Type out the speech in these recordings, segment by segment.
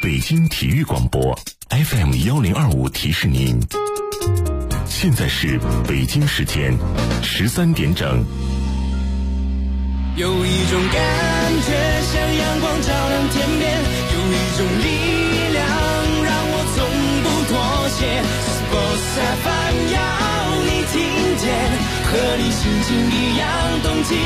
北京体育广播 FM1025提示您，现在是北京时间13点整。 有一种感觉像阳光照亮天边，有一种力量让我从不妥协。Sports FM 要你听见，和你心情一样动起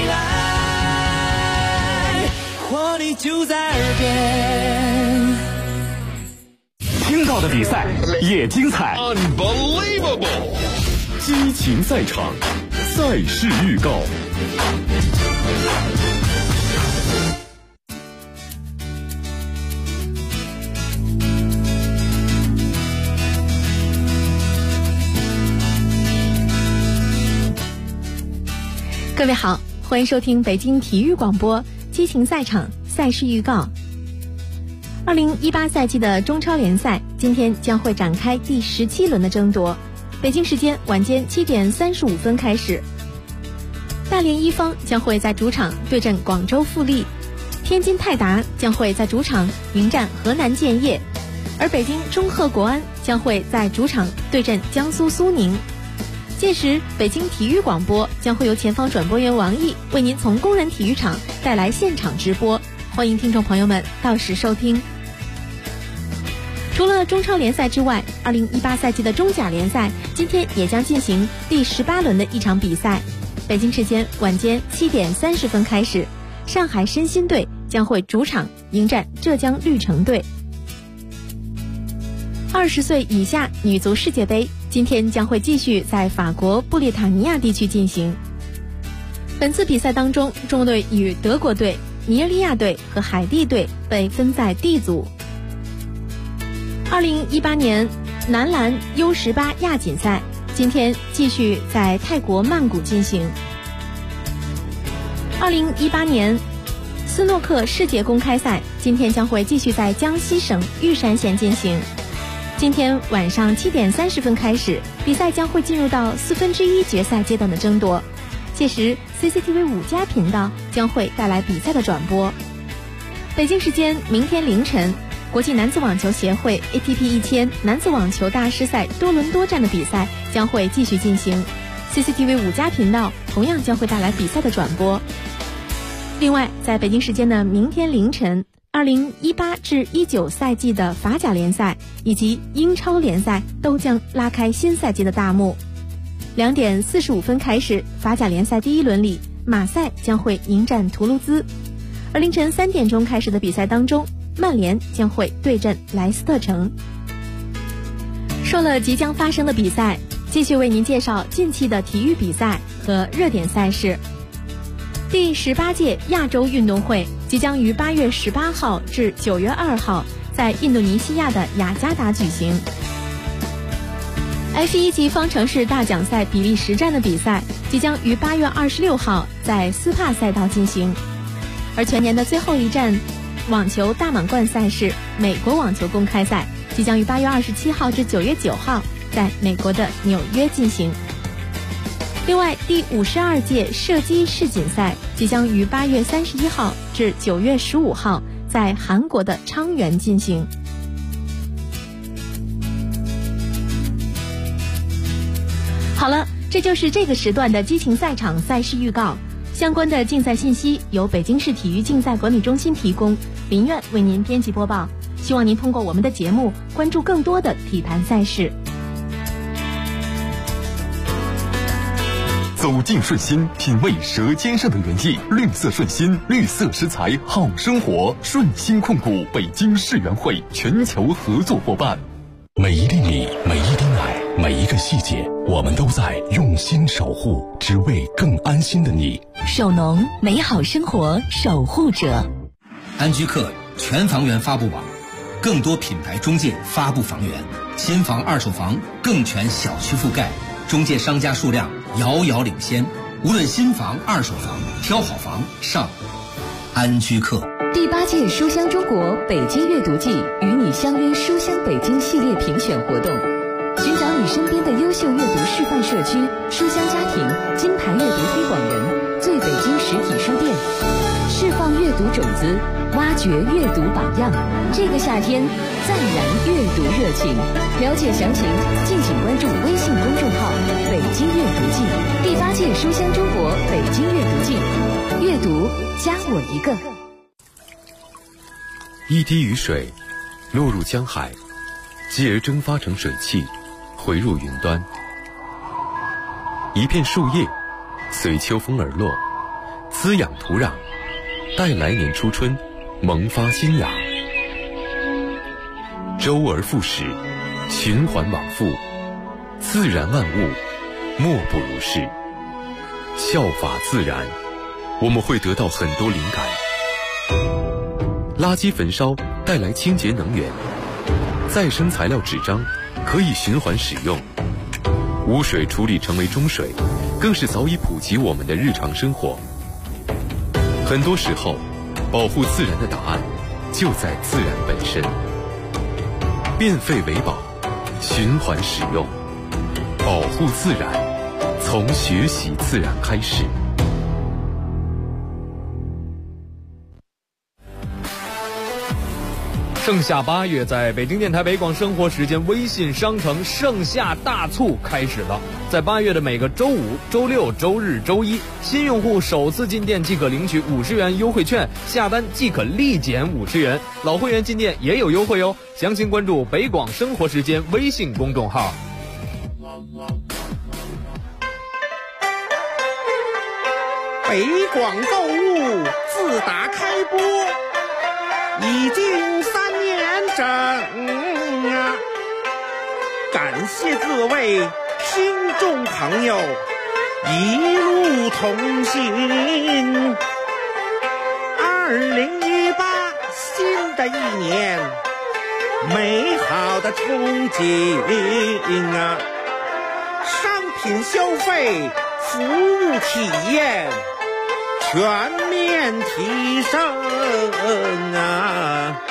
来，活力就在耳边。 听到的比赛也精彩 Unbelievable 激情赛场，赛事预告。 各位好，欢迎收听北京体育广播激情赛场赛事预告。2018赛季的中超联赛今天将会展开第17轮的争夺，北京时间晚间7点35分开始。大连一方将会在主场对阵广州富力，天津泰达将会在主场迎战河南建业，而北京中赫国安将会在主场对阵江苏苏宁。届时北京体育广播将会由前方转播员王毅为您从工人体育场带来现场直播，欢迎听众朋友们到时收听。除了中超联赛之外，2018赛季的中甲联赛今天也将进行第18轮的一场比赛，北京时间晚间7点30分开始，上海申鑫队将会主场迎战浙江绿城队。20岁以下女足世界杯今天将会继续在法国布列塔尼亚地区进行。本次比赛当中，中国队与德国队、尼日利亚队和海地队被分在 D 组。2018年男篮 U18 亚锦赛今天继续在泰国曼谷进行。2018年斯诺克世界公开赛今天将会继续在江西省玉山县进行。今天晚上7点30分开始，比赛将会进入到1/4决赛阶段的争夺，届时 CCTV 5+频道将会带来比赛的转播。北京时间明天凌晨，国际男子网球协会 ATP 1000男子网球大师赛多伦多站的比赛将会继续进行， CCTV 5+频道同样将会带来比赛的转播。另外，在北京时间的明天凌晨，2018至19赛季的法甲联赛以及英超联赛都将拉开新赛季的大幕。2点45分开始，法甲联赛第一轮里，马赛将会迎战图卢兹，而凌晨3点钟开始的比赛当中，曼联将会对阵莱斯特城。说了即将发生的比赛，继续为您介绍近期的体育比赛和热点赛事。第18届亚洲运动会即将于8月18号至9月2号在印度尼西亚的雅加达举行。F1级方程式大奖赛比利时站的比赛即将于8月26号在斯帕赛道进行，而全年的最后一站网球大满贯赛事美国网球公开赛即将于8月27号至9月9号在美国的纽约进行。另外，第52届射击世锦赛即将于8月31号至9月15号在韩国的昌原进行。好了，这就是这个时段的激情赛场赛事预告。相关的竞赛信息由北京市体育竞赛管理中心提供，林苑为您编辑播报。希望您通过我们的节目关注更多的体坛赛事。 走进顺心，品味舌尖上的原意。绿色顺心，绿色食材好生活。顺心控股北京世园会全球合作伙伴。 每一粒米，每一滴奶，每一个细节，我们都在用心守护，只为更安心的你。 首农，美好生活守护者。 安居客全房源发布网，更多品牌中介发布房源，新房二手房更全小区覆盖，中介商家数量遥遥领先，无论新房二手房，挑好房上安居客。 第8届书香中国北京阅读季与你相约书香北京系列评选活动，寻找你身边的优秀阅读示范社区、书香家庭、金牌阅读推广人、最北京实体书店，释放阅读读种子，挖掘阅读榜样。这个夏天，再燃阅读热情。了解详情，敬请关注微信公众号“北京阅读季”第8届书香中国北京阅读季。阅读加我一个。 一滴雨水落入江海，继而蒸发成水汽，回入云端。一片树叶随秋风而落，滋养土壤，待来年初春萌发新芽。周而复始，循环往复，自然万物莫不如是。效法自然，我们会得到很多灵感。垃圾焚烧带来清洁能源，再生材料纸张可以循环使用，污水处理成为中水，更是早已普及我们的日常生活。很多时候，保护自然的答案就在自然本身。变废为宝，循环使用，保护自然，从学习自然开始。 盛夏8月，在北京电台北广生活时间微信商城盛夏大促开始了。在8月的每个周五、周六、周日、周一，新用户首次进店即可领取50元优惠券，下单即可立减50元。老会员进店也有优惠哦。详情关注北广生活时间微信公众号。 北广购物自打开播已经3年整啊！感谢各位听众朋友一路同行。2018新的一年，美好的憧憬啊！商品消费、服务体验全面提升啊！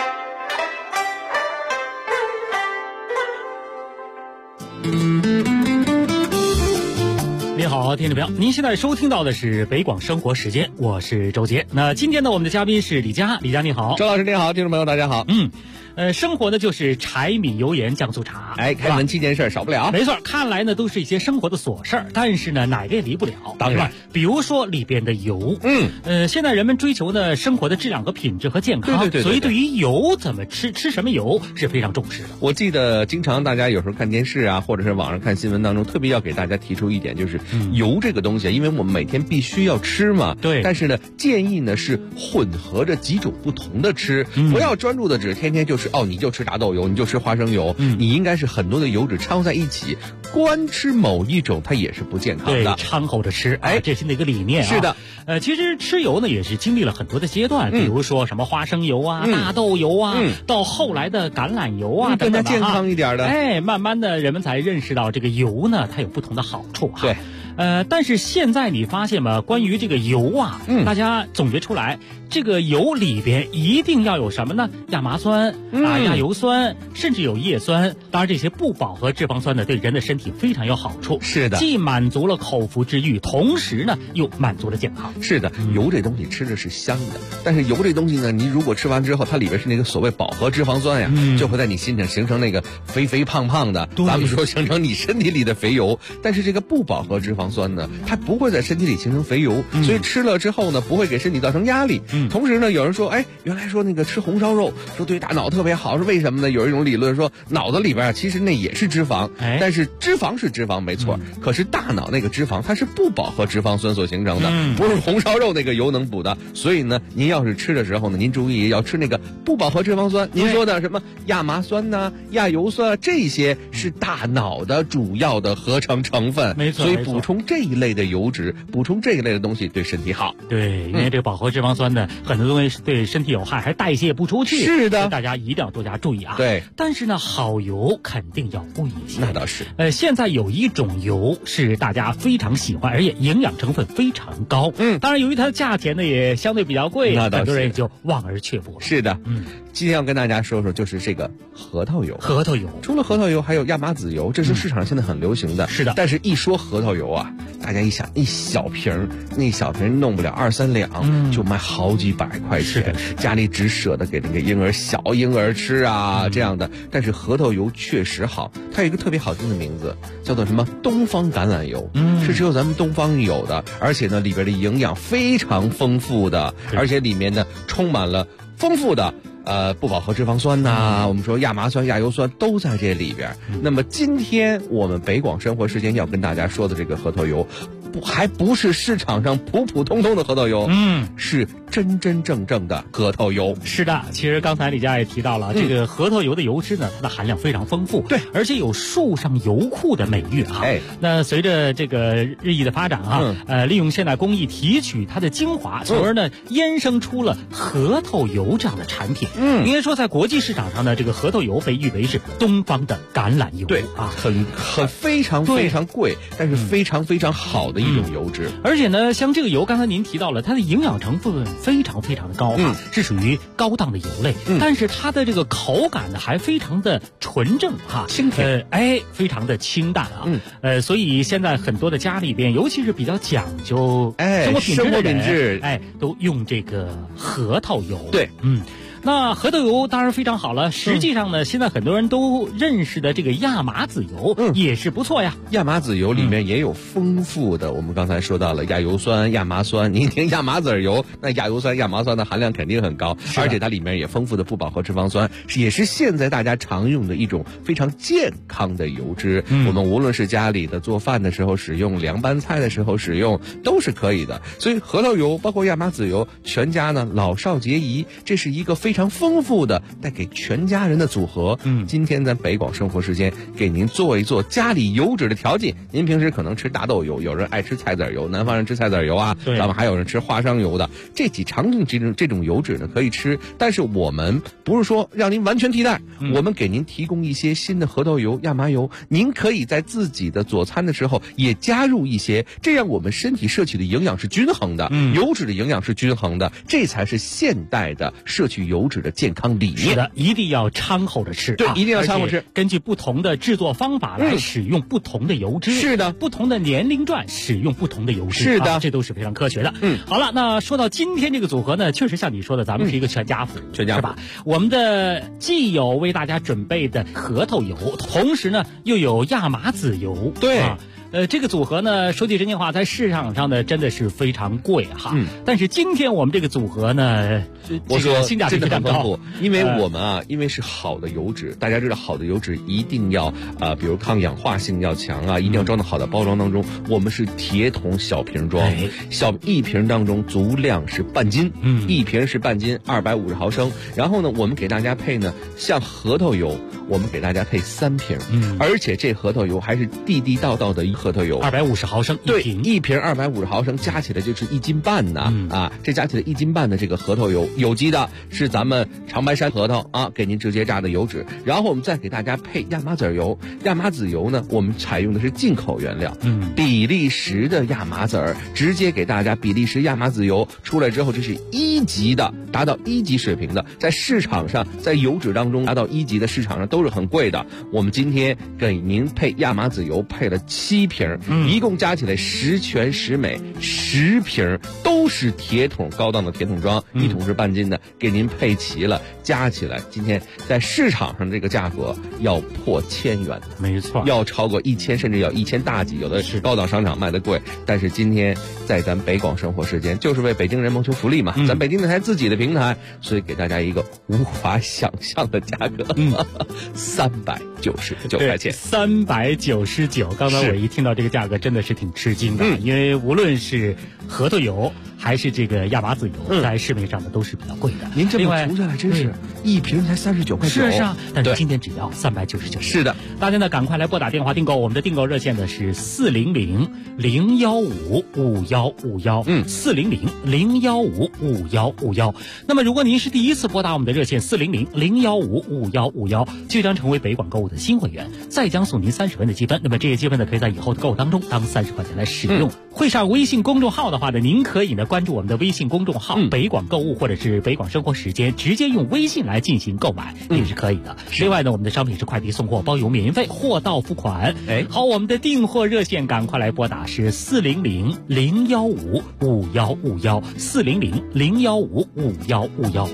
您好，听众朋友，您现在收听到的是北广生活时间，我是周杰。那今天呢，我们的嘉宾是李佳，李佳你好。 周老师您好，听众朋友大家好。 生活呢就是柴米油盐酱醋茶， 开门7件事少不了。 没错，看来呢都是一些生活的琐事儿，但是呢哪个也离不了。 当然， 比如说里边的油，现在人们追求呢生活的质量和品质和健康， 对， 所以对于油怎么吃什么油是非常重视的。 我记得经常大家有时候看电视啊，或者是网上看新闻当中，特别要给大家提出一点，就是油这个东西，因为我们每天必须要吃嘛， 对。 但是呢，建议呢是混合着几种不同的吃，不要专注的只天天就是你就吃大豆油，你就吃花生油，你应该是很多的油脂掺和在一起，光吃某一种它也是不健康的。 对，掺和着吃，这是那个理念啊。 是的， 其实吃油呢也是经历了很多的阶段，比如说什么花生油啊、大豆油啊，到后来的橄榄油啊， 更加健康一点的。 慢慢的人们才认识到这个油呢，它有不同的好处哈。 对。 但是现在你发现吗？关于这个油啊，大家总结出来，这个油里边一定要有什么呢？亚麻酸亚油酸，甚至有叶酸。当然，这些不饱和脂肪酸呢，对人的身体非常有好处。 是的， 既满足了口腹之欲，同时呢又满足了健康。 是的，油这东西吃着是香的，但是油这东西呢，你如果吃完之后，它里边是那个所谓饱和脂肪酸呀，就会在你心上形成那个肥肥胖胖的，咱们说形成你身体里的肥油。但是这个不饱和脂肪酸呢，它不会在身体里形成肥油，所以吃了之后呢，不会给身体造成压力。同时呢，有人说，原来说那个吃红烧肉说对大脑特别好，是为什么呢？有一种理论说，脑子里边其实那也是脂肪，但是脂肪是脂肪没错，可是大脑那个脂肪它是不饱和脂肪酸所形成的，不是红烧肉那个油能补的。所以呢，您要是吃的时候呢，您注意要吃那个不饱和脂肪酸。您说的什么亚麻酸呐、亚油酸，这些是大脑的主要的合成成分， 没错。 所以补充这一类的油脂，补充这一类的东西对身体好。 对，因为这个饱和脂肪酸呢，很多东西对身体有害，还代谢不出去。 是的， 大家一定要多加注意啊。 对， 但是呢，好油肯定要贵一些。 那倒是。 现在有一种油是大家非常喜欢，而且营养成分非常高。当然由于它的价钱呢也相对比较贵，很多人就望而却步了。 是的， 今天要跟大家说说，就是这个核桃油。 核桃油除了核桃油，还有亚麻籽油，这是市场上现在很流行的。 是的， 但是一说核桃油啊，大家一想，一小瓶那小瓶弄不了2-3两，就卖好几百块钱。 是的， 家里只舍得给那个婴儿小婴儿吃啊，这样的。但是核桃油确实好，它有一个特别好听的名字，叫做什么？东方橄榄油。是只有咱们东方有的，而且呢，里边的营养非常丰富的，而且里面呢充满了丰富的不饱和脂肪酸呐，我们说亚麻酸、亚油酸都在这里边。那么今天我们北广生活时间要跟大家说的这个核桃油，还不是市场上普普通通的核桃油，是真真正正的核桃油。 是的，其实刚才李佳也提到了，这个核桃油的油脂呢，它的含量非常丰富， 对， 而且有树上油库的美誉哈。那随着这个日益的发展啊，利用现代工艺提取它的精华，从而呢衍生出了核桃油这样的产品。应该说在国际市场上呢，这个核桃油被誉为是东方的橄榄油。 对啊，很非常非常贵，但是非常非常好的一种油脂。 而且呢，像这个油，刚才您提到了，它的营养成分非常非常的高哈，是属于高档的油类，但是它的这个口感呢还非常的纯正哈， 清甜， 非常的清淡啊，所以现在很多的家里边，尤其是比较讲究生活品质，都用这个核桃油。 对， 那核桃油当然非常好了，实际上呢，现在很多人都认识的这个亚麻籽油也是不错呀。 亚麻籽油里面也有丰富的，我们刚才说到了亚油酸、亚麻酸。您听亚麻籽油，那亚油酸、亚麻酸的含量肯定很高，而且它里面也丰富的不饱和脂肪酸，也是现在大家常用的一种非常健康的油脂。我们无论是家里的做饭的时候使用，凉拌菜的时候使用，都是可以的。所以核桃油包括亚麻籽油，全家呢老少皆宜，这是一个非常丰富的带给全家人的组合。今天咱北广生活时间给您做一做家里油脂的调剂。您平时可能吃大豆油，有人爱吃菜籽油，南方人吃菜籽油啊，咱们还有人吃花生油的，这几常用这种油脂呢可以吃，但是我们不是说让您完全替代，我们给您提供一些新的核桃油、亚麻油，您可以在自己的佐餐的时候也加入一些，这样我们身体摄取的营养是均衡的，油脂的营养是均衡的，这才是现代的摄取油脂的健康理念。 是的，一定要掺和着吃， 对，一定要掺和吃。 根据不同的制作方法来使用不同的油脂， 是的， 不同的年龄段使用不同的油脂， 是的， 这都是非常科学的。好了，那说到今天这个组合呢，确实像你说的，咱们是一个全家福， 全家福是吧？我们的既有为大家准备的核桃油，同时呢又有亚麻籽油， 对。 这个组合呢，说句真心话，在市场上呢真的是非常贵哈。但是今天我们这个组合呢， 我说性价比非常高， 因为我们因为是好的油脂，大家知道好的油脂一定要比如抗氧化性要强啊，一定要装到好的包装当中。我们是铁桶小瓶装，一瓶当中足量是半斤，一瓶是半斤，250毫升。然后呢，我们给大家配呢，像核桃油，我们给大家配3瓶，而且这核桃油还是地地道道的核桃油 ，250毫升对，一瓶250毫升，加起来就是1斤半呢。这加起来1斤半的这个核桃油，有机的，是咱们长白山核桃啊，给您直接榨的油脂。然后我们再给大家配亚麻籽油，亚麻籽油呢，我们采用的是进口原料，比利时的亚麻籽儿，直接给大家比利时亚麻籽油出来之后，这是1级的，达到1级水平的，在市场上，在油脂当中达到1级的市场上都是很贵的。我们今天给您配亚麻籽油配了7瓶，一共加起来10全10美，10瓶都是铁桶高档的铁桶装，1桶是半斤的，给您配齐了，加起来今天在市场上这个价格要破1000元的， 没错， 要超过1000，甚至要1000大几，有的是高档商场卖的贵。但是今天在咱北广生活时间，就是为北京人谋求福利嘛，咱北京电台自己的平台，所以给大家一个无法想象的价格，399块钱 ，399。刚才我一听到这个价格，真的是挺吃惊的，因为无论是核桃油还是这个亚麻籽油，在市面上呢都是比较贵的。 您这么除下来，真是一瓶才39块9。 是啊，但是今天只要399。 是的， 大家呢赶快来拨打电话订购，我们的订购热线呢是400-015-5151，400-015-5151。那么如果您是第一次拨打我们的热线400-015-5151，就将成为北广购物的新会员，再将送您30元的积分。那么这些积分呢，可以在以后的购物当中当30块钱来使用。会上微信公众号的话呢，您可以呢关注我们的微信公众号北广购物或者是北广生活时间，直接用微信来进行购买也是可以的。另外呢，我们的商品是快递送货包邮免运费，货到付款。好，我们的订货热线赶快来拨打是400-015-5151，400-015-5151。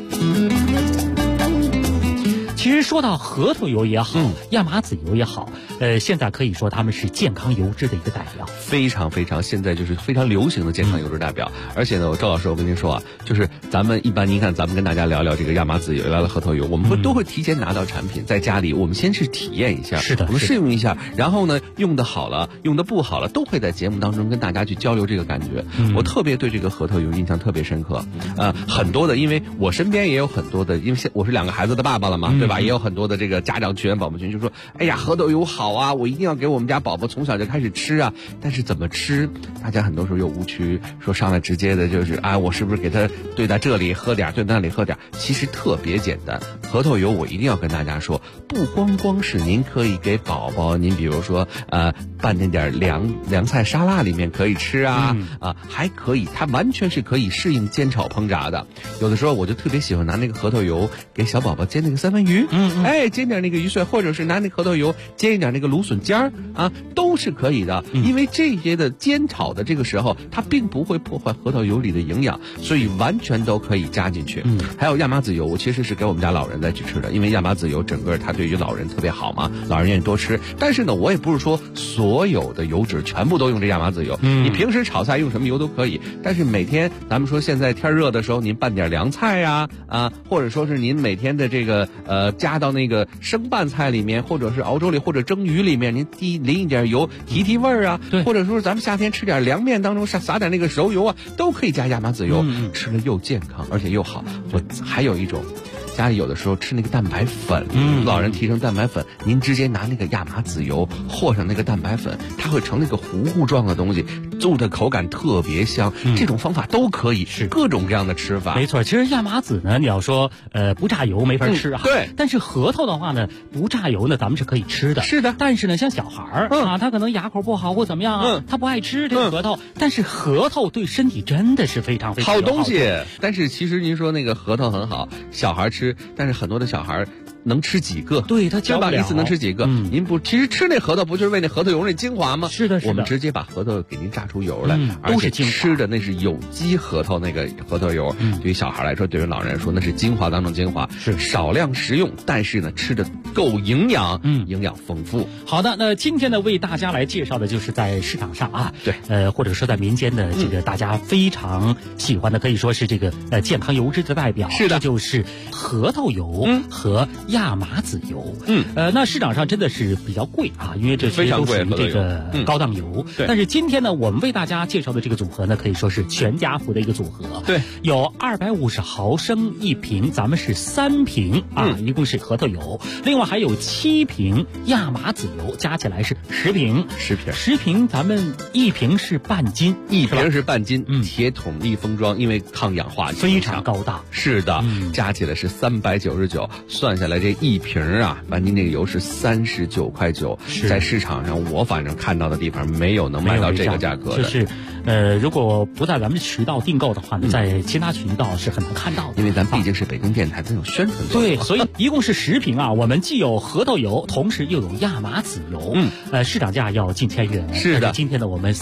其实说到核桃油也好，亚麻籽油也好，现在可以说他们是健康油脂的一个代表， 非常非常，现在就是非常流行的健康油脂代表。而且呢，周老师，我跟您说啊，就是咱们一般，您看咱们跟大家聊聊这个亚麻籽油，聊聊核桃油，我们都会提前拿到产品，在家里我们先去体验一下， 是的， 我们试用一下，然后呢，用的好了，用的不好了，都会在节目当中跟大家去交流这个感觉。我特别对这个核桃油印象特别深刻，很多的，因为我身边也有很多的，因为我是2个孩子的爸爸了嘛，对吧？也有很多的这个家长群、宝宝群就说，哎呀，核桃油好啊，我一定要给我们家宝宝从小就开始吃啊。但是怎么吃，大家很多时候有误区，说上来直接的就是我是不是给他对在这里喝点，对在那里喝点？其实特别简单。核桃油我一定要跟大家说，不光是您可以给宝宝，您比如说拌那点凉菜沙拉里面可以吃啊，还可以，它完全是可以适应煎炒烹炸的。有的时候我就特别喜欢拿那个核桃油给小宝宝煎那个三文鱼，煎点那个鱼碎，或者是拿那核桃油煎一点那个芦笋尖儿都是可以的。因为这些的煎炒的这个时候，它并不会破坏核桃油里的营养，所以完全都可以加进去。还有亚麻籽油，我其实是给我们家老人再去吃的，因为亚麻籽油整个它对于老人特别好嘛，老人愿意多吃。但是呢，我也不是说所有的油脂全部都用这亚麻籽油，你平时炒菜用什么油都可以，但是每天咱们说现在天热的时候，您拌点凉菜呀，或者说是您每天的这个加到那个生拌菜里面，或者是熬粥里，或者蒸鱼里面，您淋一点油提味儿啊，或者说咱们夏天吃点凉面当中撒点那个熟油啊，都可以加亚麻籽油，吃了又健康而且又好。我还有一种，家里有的时候吃那个蛋白粉，老人提成蛋白粉，您直接拿那个亚麻籽油和上那个蛋白粉，它会成那个糊糊状的东西，做的口感特别香。这种方法都可以，是各种各样的吃法。 没错，其实亚麻籽呢，你要说不榨油没法吃啊， 对。 但是核桃的话呢，不榨油呢，咱们是可以吃的。 是的。 但是呢，像小孩儿他可能牙口不好或怎么样啊，他不爱吃这个核桃。但是核桃对身体真的是非常非常好东西。但是其实您说那个核桃很好，小孩吃，但是很多的小孩能吃几个？ 对，他教不了一次能吃几个？您不，其实吃那核桃不就是为那核桃油那精华吗？ 是的，是的。 我们直接把核桃给您榨出油来，而且吃的那是有机核桃那个核桃油。对于小孩来说，对于老人来说，那是精华当中精华，是少量食用，但是呢，吃的够营养，营养丰富。 好的，那今天呢，为大家来介绍的就是在市场上啊， 对， 或者说在民间的这个大家非常喜欢的，可以说是这个健康油脂的代表。 是的， 这就是核桃油和亚麻籽油。那市场上真的是比较贵啊，因为这些都属于这个高档油。但是今天呢，我们为大家介绍的这个组合呢，可以说是全家福的一个组合。 对， 有250毫升一瓶，咱们是3瓶一共是核桃油，另外还有7瓶亚麻籽油，加起来是10瓶。10瓶，咱们1瓶是半斤， 铁桶密封装，因为抗氧化非常高大。 是的，加起来是399，算下来这1瓶半斤这个油是39.9块，在市场上我反正看到的地方没有能卖到这个价格的。 就是如果不在咱们渠道订购的话呢，在其他渠道是很难看到的， 因为咱毕竟是北京电台，咱有宣传作用。 对，所以一共是10瓶我们既有核桃油，同时又有亚麻籽油。市场价要近1000元。 是的， 今天呢我们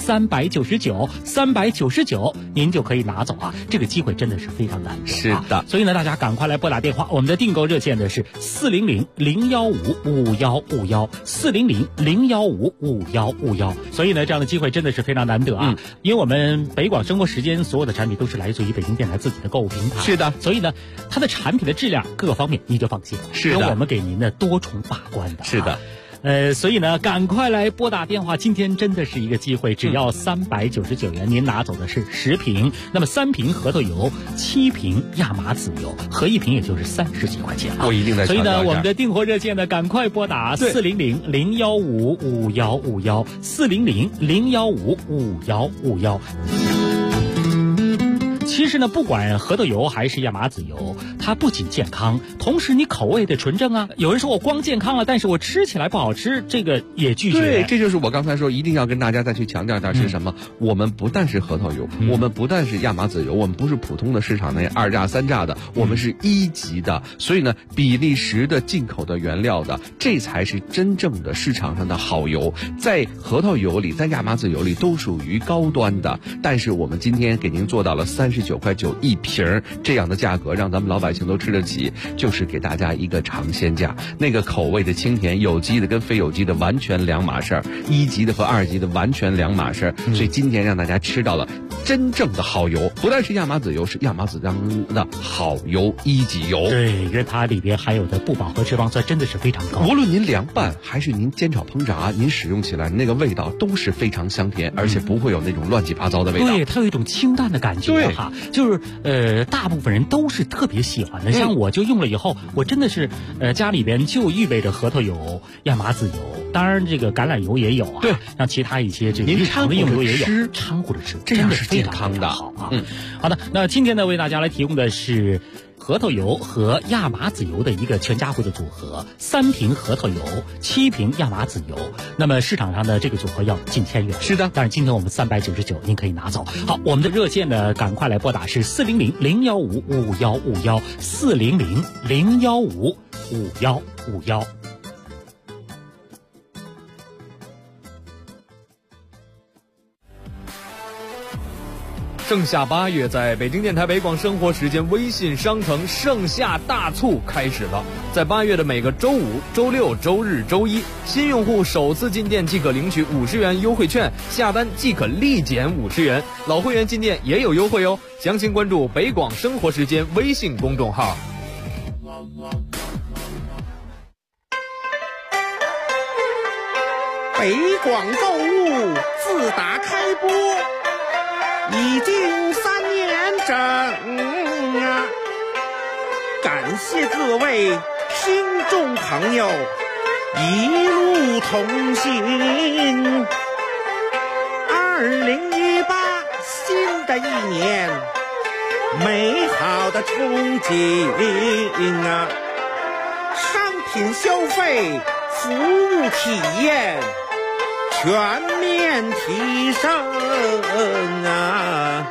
399，您就可以拿走啊，这个机会真的是非常难得。 是的， 所以呢大家赶快来拨打电话，我们的订购热线的是400-015-5151，400-015-5151。所以呢这样的机会真的是非常难得啊，因为我们北广生活时间所有的产品都是来自于北京电台自己的购物平台。 是的， 所以呢它的产品的质量各个方面你就放心了， 是的， 有我们给您的多重把关的。 是的。 所以呢赶快来拨打电话，今天真的是一个机会，只要399元，您拿走的是10瓶，那么3瓶核桃油，7瓶亚麻籽油，合1瓶也就是30几块钱我一定在。 所以呢我们的订货热线呢赶快拨打400-015-5151，400-015-5151。 其实呢，不管核桃油还是亚麻籽油，它不仅健康，同时你口味得纯正啊。有人说我光健康了，但是我吃起来不好吃，这个也拒绝。 对，这就是我刚才说一定要跟大家再去强调的是什么？我们不但是核桃油，我们不但是亚麻籽油，我们不是普通的市场那2价3价的，我们是1级的。所以呢，比利时的进口的原料的，这才是真正的市场上的好油。在核桃油里，在亚麻籽油里都属于高端的，但是我们今天给您做到了39.9块一瓶这样的价格，让咱们老百姓都吃得起，就是给大家一个尝鲜价。那个口味的清甜，有机的跟非有机的完全两码事儿，1级的和2级的完全两码事儿。所以今天让大家吃到了真正的好油，不但是亚麻籽油，是亚麻籽当的好油1级油。 对，因为它里边含有的不饱和脂肪酸真的是非常高。 无论您凉拌还是您煎炒烹炸，您使用起来那个味道都是非常香甜，而且不会有那种乱七八糟的味道。 对，它有一种清淡的感觉哈，就是大部分人都是特别喜欢的。像我就用了以后，我真的是家里边就预备着核桃油、亚麻籽油，当然这个橄榄油也有啊。 对， 像其他一些这个日常的用油也有，掺和着吃， 这样是健康的。 好啊。好的，那今天呢为大家来提供的是核桃油和亚麻籽油的一个全家惠的组合，3瓶核桃油，7瓶亚麻籽油。那么市场上的这个组合要近1000元。 是的， 但是今天我们399，您可以拿走。好，我们的热线呢，赶快来拨打是400-015-5151，400-015-5151。 盛夏8月，在北京电台北广生活时间微信商城盛夏大促开始了。在8月的每个周5、周6、周日、周一，新用户首次进店即可领取50元优惠券，下单即可立减50元。老会员进店也有优惠哦。详情关注北广生活时间微信公众号。 北广购物自打开播已经3年整啊！感谢各位听众朋友一路同行。2018新的一年，美好的憧憬啊！商品消费、服务体验全面提升啊！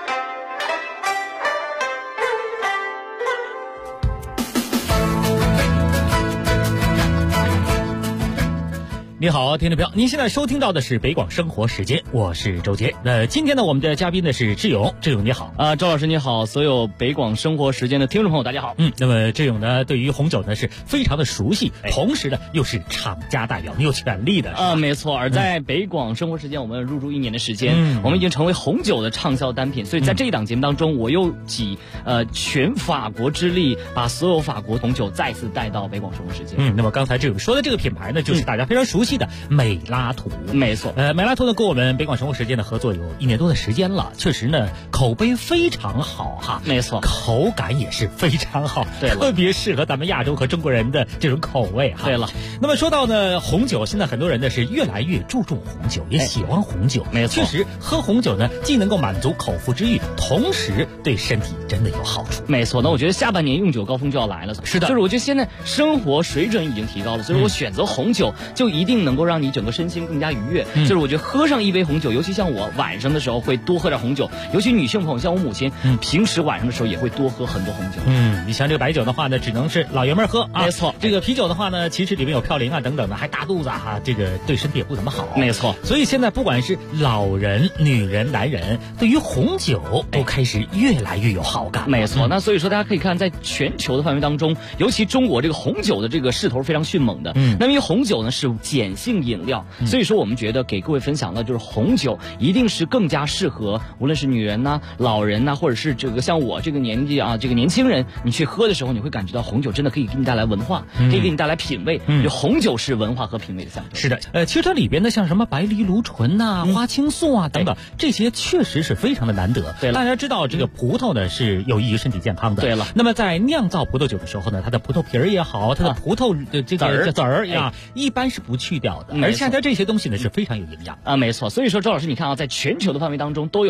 你好，听众朋友，您现在收听到的是北广生活时间，我是周杰。今天呢，我们的嘉宾呢是志勇，志勇你好啊，周老师你好，所有北广生活时间的听众朋友大家好。 那么志勇呢，对于红酒呢是非常的熟悉，同时呢又是厂家代表，你有权利的啊，没错。而在北广生活时间，我们入驻1年的时间，我们已经成为红酒的畅销单品，所以在这一档节目当中，我又集全法国之力，把所有法国红酒再次带到北广生活时间。 那么刚才志勇说的这个品牌呢，就是大家非常熟悉的美拉图。 没错， 美拉图呢跟我们北广生活时间的合作有1年多的时间了，确实呢口碑非常好哈。 没错， 口感也是非常好， 对了， 特别适合咱们亚洲和中国人的这种口味哈。 对了， 那么说到呢红酒，现在很多人呢是越来越注重红酒，也喜欢红酒。 没错， 确实喝红酒呢既能够满足口腹之欲，同时对身体真的有好处。 没错，那我觉得下半年用酒高峰就要来了。 是的， 就是我觉得现在生活水准已经提高了，所以我选择红酒就一定能够让你整个身心更加愉悦。就是我觉得喝上一杯红酒，尤其像我晚上的时候会多喝点红酒，尤其女性朋友像我母亲，平时晚上的时候也会多喝很多红酒。 你像这个白酒的话呢，只能是老爷们喝啊。 没错， 这个啤酒的话呢，其实里面有嘌呤啊等等的，还大肚子啊，这个对身体也不怎么好。 没错， 所以现在不管是老人、女人、男人，对于红酒都开始越来越有好感。 没错，那所以说大家可以看，在全球的范围当中，尤其中国这个红酒的这个势头非常迅猛的。那因为红酒呢是碱性饮料，所以说我们觉得给各位分享的就是红酒一定是更加适合无论是女人呐、老人呐，或者是这个像我这个年纪啊，这个年轻人，你去喝的时候，你会感觉到红酒真的可以给你带来文化，可以给你带来品味。红酒是文化和品味的象征。 是的，其实它里边的像什么白藜芦醇呐、花青素啊等等，这些确实是非常的难得。 对了， 大家知道这个葡萄呢是有益于身体健康的。 对了， 那么在酿造葡萄酒的时候呢，它的葡萄皮儿也好，它的葡萄的这个籽儿呀，一般是不去掉的，而且它这些东西呢是非常有营养啊。没错，所以说周老师，你看啊，在全球的范围当中都有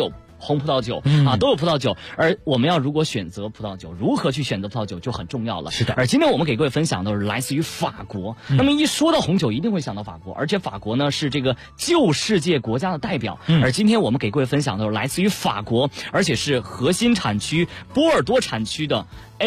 红葡萄酒都有葡萄酒。而我们要如果选择葡萄酒，如何去选择葡萄酒就很重要了。 是的。 而今天我们给各位分享的是来自于法国。那么一说到红酒，一定会想到法国，而且法国呢是这个旧世界国家的代表。而今天我们给各位分享的是来自于法国，而且是核心产区波尔多产区的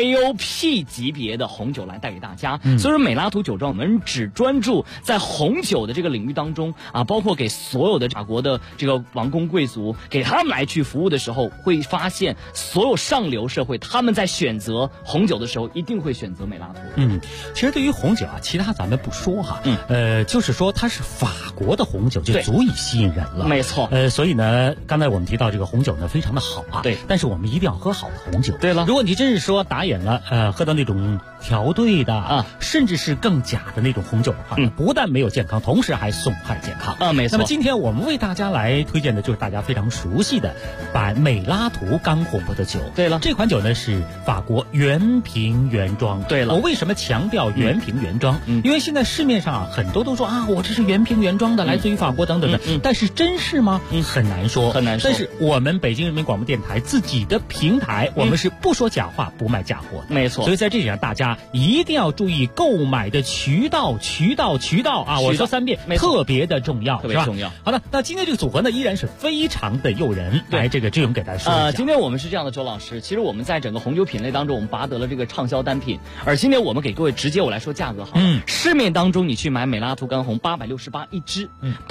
AOP 级别的红酒来带给大家。所以说美拉图酒庄我们只专注在红酒的这个领域当中包括给所有的法国的这个王公贵族给他们来去服务的时候，会发现所有上流社会他们在选择红酒的时候一定会选择美拉图。 其实对于红酒其他咱们不说就是说它是法国的红酒就足以吸引人了。 没错。 所以呢刚才我们提到这个红酒呢非常的好对， 但是我们一定要喝好的红酒。 对了， 如果你真是说打眼了喝到那种调兑的甚至是更假的那种红酒的话不但没有健康，同时还损害健康没错。 那么今天我们为大家来推荐的就是大家非常熟悉的美拉图干红葡萄酒。 对了， 这款酒呢是法国原瓶原装。 对了， 我为什么强调原瓶原装？因为现在市面上很多都说我这是原瓶原装的，来自于法国等等的，但是真是吗？很难说， 很难说。 但是我们北京人民广播电台自己的平台，我们是不说假话，不卖假货的。 没错。 所以在这里上大家一定要注意购买的渠道我说3遍，特别的重要， 特别重要。 好的，那今天这个组合呢依然是非常的诱人。来，这个志勇给大家说一下。 今天我们是这样的，周老师，其实我们在整个红酒品类当中，我们拔得了这个畅销单品。而今天我们给各位直接我来说价格好了。市面当中你去买美拉图干红868一支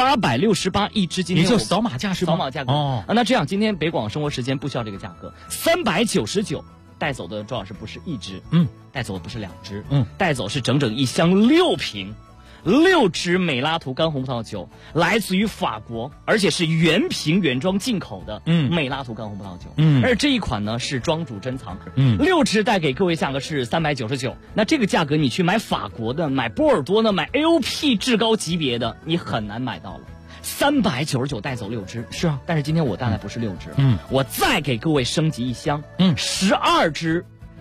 ，868一支。今天也就扫码价是吗？ 扫码价格那这样今天北广生活时间不需要这个价格，399带走的周老师不是一支，带走的不是2支，带走是整整一箱6瓶。6支美拉图干红葡萄酒，来自于法国，而且是原瓶原装进口的美拉图干红葡萄酒。而这一款呢是庄主珍藏，6支带给各位价格是399。那这个价格你去买法国的、买波尔多的、买 AOP 至高级别的，你很难买到了。399带走6支， 是啊， 但是今天我带来不是6支，我再给各位升级一箱，12支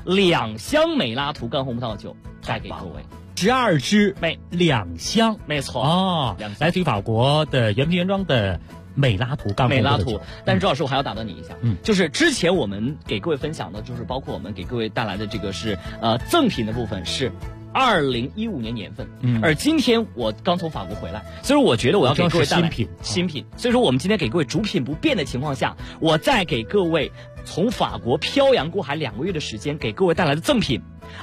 2箱美拉图干红葡萄酒带给各位。 12支2箱， 没错来自于法国的原瓶原装的美拉图干红葡萄酒。 但是周老师我还要打断你一下，就是之前我们给各位分享的，就是包括我们给各位带来的这个是赠品的部分是2015年年份，而今天我刚从法国回来，所以我觉得我要给各位带来新品，所以说我们今天给各位主品不变的情况下，我再给各位从法国漂洋过海2个月的时间给各位带来的赠品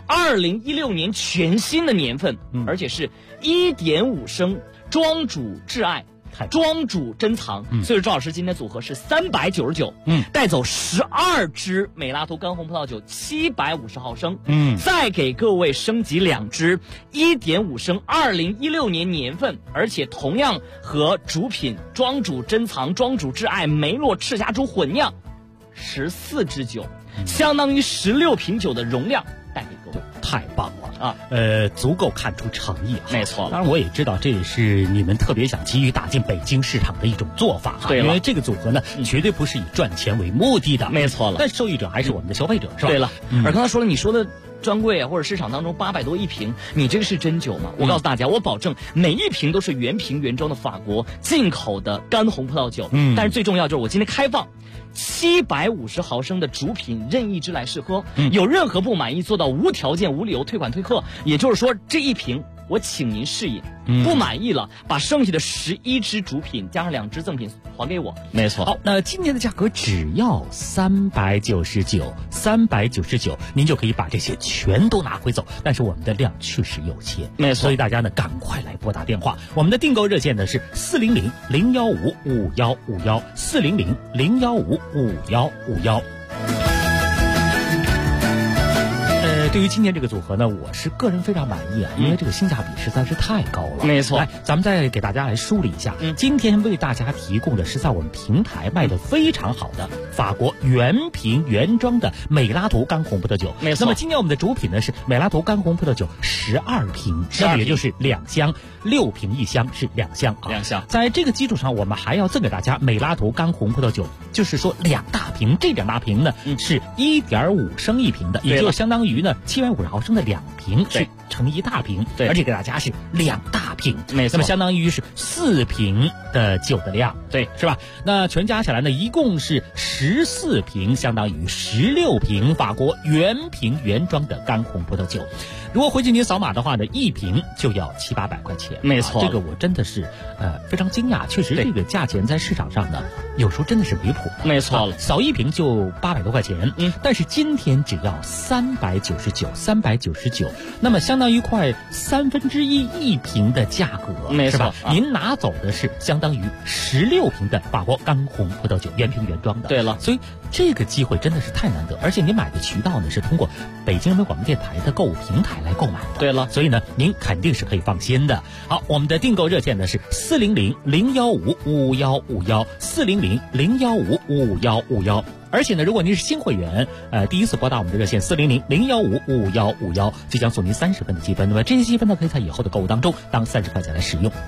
，2016年全新的年份，而且是1.5升庄主挚爱。庄主珍藏，所以说周老师今天组合是399，带走12支美拉图干红葡萄酒750毫升，再给各位升级2支1.5升2016年年份，而且同样和主品庄主珍藏、庄主挚爱梅洛赤霞珠混酿14支酒，相当于16瓶酒的容量带给各位。 太棒了足够看出诚意没错。 当然我也知道这也是你们特别想急于打进北京市场的一种做法因为这个组合呢绝对不是以赚钱为目的的， 没错了。 但受益者还是我们的消费者是吧？ 对了，而刚才说了，你说的专柜或者市场当中800多一瓶，你这个是真酒吗？我告诉大家，我保证每一瓶都是原瓶原装的法国进口的干红葡萄酒。但是最重要就是我今天开放750毫升的主品任意支来试喝，有任何不满意做到无条件无理由退款退客，也就是说这一瓶我请您试饮，不满意了把剩下的11支主品加上2支赠品还给我。 没错。好，那今天的价格只要399，您就可以把这些全都拿回走。但是我们的量确实有限， 没错， 所以大家呢赶快来拨打电话。我们的订购热线呢是400-015-5151，400-015-5151。对于今天这个组合呢，我是个人非常满意因为这个性价比实在是太高了。 没错。 来，咱们再给大家来梳理一下，今天为大家提供的是在我们平台卖的非常好的法国原瓶原装的美拉图干红葡萄酒。 没错。 那么今天我们的主品呢是美拉图干红葡萄酒12瓶，那么也就是2箱，6瓶1箱是2箱 2箱。 在这个基础上，我们还要赠给大家美拉图干红葡萄酒，就是说2大瓶，这2大瓶呢是1.5升一瓶的，也就相当于呢750毫升的2瓶是成一大瓶，而且给大家是2大瓶， 没错， 那么相当于是4瓶的酒的量， 对， 是吧？那全加起来呢，一共是14瓶，相当于16瓶法国原瓶原装的干红葡萄酒。如果回去您扫码的话呢，一瓶就要700-800块钱， 没错， 这个我真的是非常惊讶，确实这个价钱在市场上呢，有时候真的是离谱的， 没错了， 扫一瓶就800多块钱，但是今天只要399，那么相当于快1/3一瓶的价格， 没错， 是吧？您拿走的是相当于16瓶的法国干红葡萄酒，原瓶原装的。 对了， 所以这个机会真的是太难得，而且您买的渠道呢是通过北京人民广播电台的购物平台来购买的。 对了， 所以呢，您肯定是可以放心的。好，我们的订购热线呢是400-015-5151，400-015-5151。而且呢，如果您是新会员，第一次拨打我们的热线400-015-5151，即将送您30分的积分。那么这些积分呢，可以在以后的购物当中当30块钱来使用。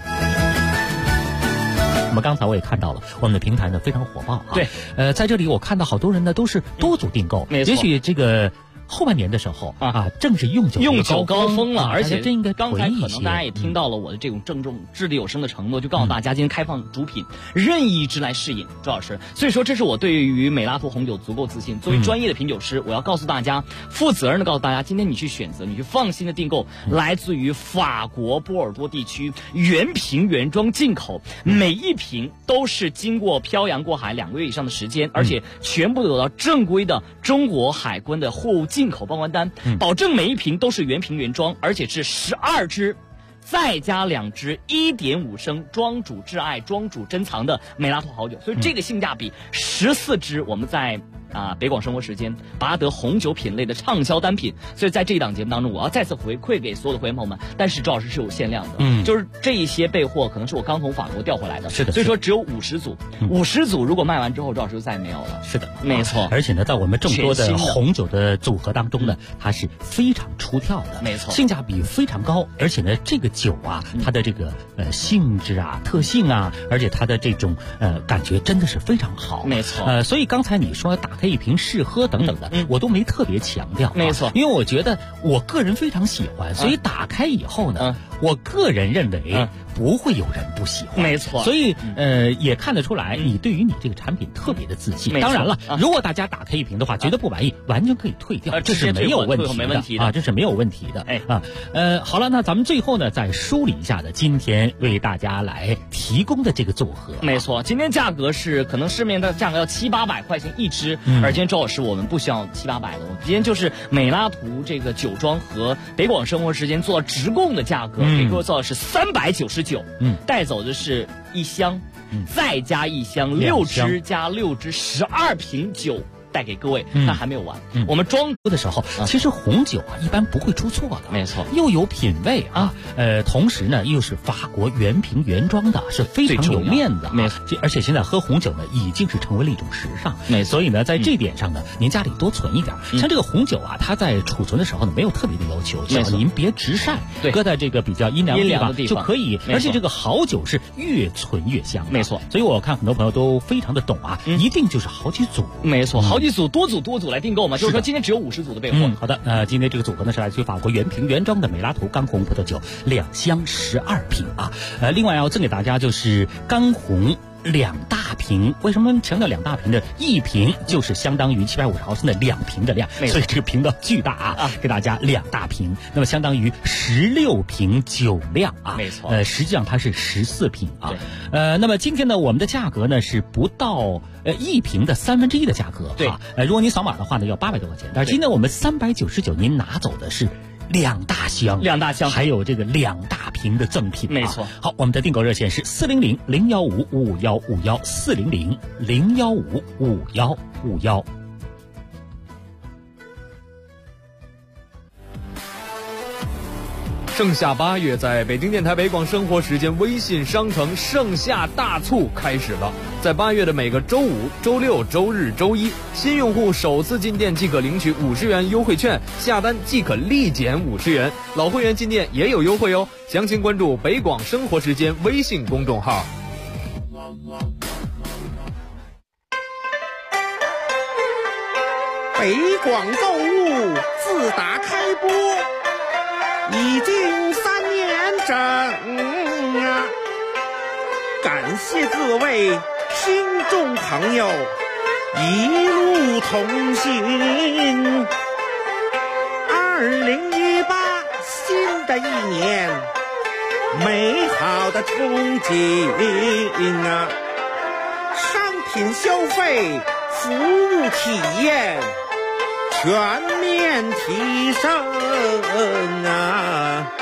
那么刚才我也看到了，我们的平台呢非常火爆啊。 对， 在这里我看到好多人呢都是多组订购， 没错， 也许这个后半年的时候正是用酒高峰了，而且真应该刚才可能大家也听到了我的这种郑重掷地有声的承诺，就告诉大家今天开放主品，任意之来试饮，周老师。所以说这是我对于美拉图红酒足够自信。作为专业的品酒师，我要告诉大家，负责任的告诉大家，今天你去选择，你去放心的订购，来自于法国波尔多地区原瓶原装进口，每一瓶都是经过漂洋过海2个月以上的时间，而且全部得到正规的中国海关的货物进口报关单，保证每一瓶都是原瓶原装，而且是12支再加2支1.5升庄主挚爱庄主珍藏的美拉图好酒，所以这个性价比14支我们在北广生活时间拔得红酒品类的畅销单品。所以在这一档节目当中，我要再次回馈给所有的会员朋友们，但是周老师是有限量的，就是这一些备货可能是我刚从法国调回来的， 是的， 所以说只有50组，50组如果卖完之后，周老师就再也没有了。 是的， 没错。 而且呢，在我们众多的红酒的组合当中呢，它是非常出挑的， 没错， 性价比非常高，而且呢，这个酒它的这个性质特性而且它的这种感觉真的是非常好， 没错。 所以刚才你说打开一瓶试喝等等的，我都没特别强调， 没错， 因为我觉得我个人非常喜欢，所以打开以后呢，我个人认为不会有人不喜欢， 没错。 所以也看得出来你对于你这个产品特别的自信。当然了，如果大家打开一瓶的话觉得不满意，完全可以退掉，这是没有问题的，这是没有问题的。好了，那咱们最后呢再梳理一下今天为大家来提供的这个组合。 没错，今天价格是可能市面的价格要700-800块钱一支，而今天周老师我们不需要700-800的，我们今天就是美拉图这个酒庄和北广生活时间做直供的价格，给各位做的是399，带走的是1箱，再加1箱，6支加6支，12瓶酒带给各位，但还没有完。我们装的时候，其实红酒一般不会出错的， 没错， 又有品味同时呢又是法国原瓶原装的，是非常有面子没错。 而且现在喝红酒呢已经是成为了一种时尚， 没错。 所以呢在这点上呢，您家里多存一点。像这个红酒它在储存的时候呢没有特别的要求，只要您别直晒，搁在这个比较阴凉的地方就可以。而且这个好酒是越存越香， 没错。 所以我看很多朋友都非常的懂一定就是好几组， 没错，好几组多组来订购嘛，就是说今天只有50组的备货。 好的，今天这个组合呢是来自于法国原瓶原装的美拉图干红葡萄酒2箱12瓶另外要赠给大家就是干红2大瓶。为什么强调2大瓶呢？一瓶就是相当于750毫升的2瓶的量，所以这个瓶道巨大给大家2大瓶，那么相当于16瓶酒量没错。 实际上它是14瓶那么今天呢，我们的价格呢是不到一瓶的1/3的价格， 对如果您扫码的话呢要800多块钱，但是今天我们399，您拿走的是2大箱，还有这个2大瓶的赠品， 没错。 好，我们的订购热线是400-015-5151，400-015-5151。 盛夏8月，在北京电台北广生活时间微信商城盛夏大促开始了。在8月的每个周五、周六、周日、周一，新用户首次进店即可领取50元优惠券，下单即可立减50元。老会员进店也有优惠哦，详情关注北广生活时间微信公众号。 北广购物自打开播已经3年整。 感谢各位听众朋友一路同行。2018新的一年，美好的憧憬啊！商品消费、服务体验全面提升啊！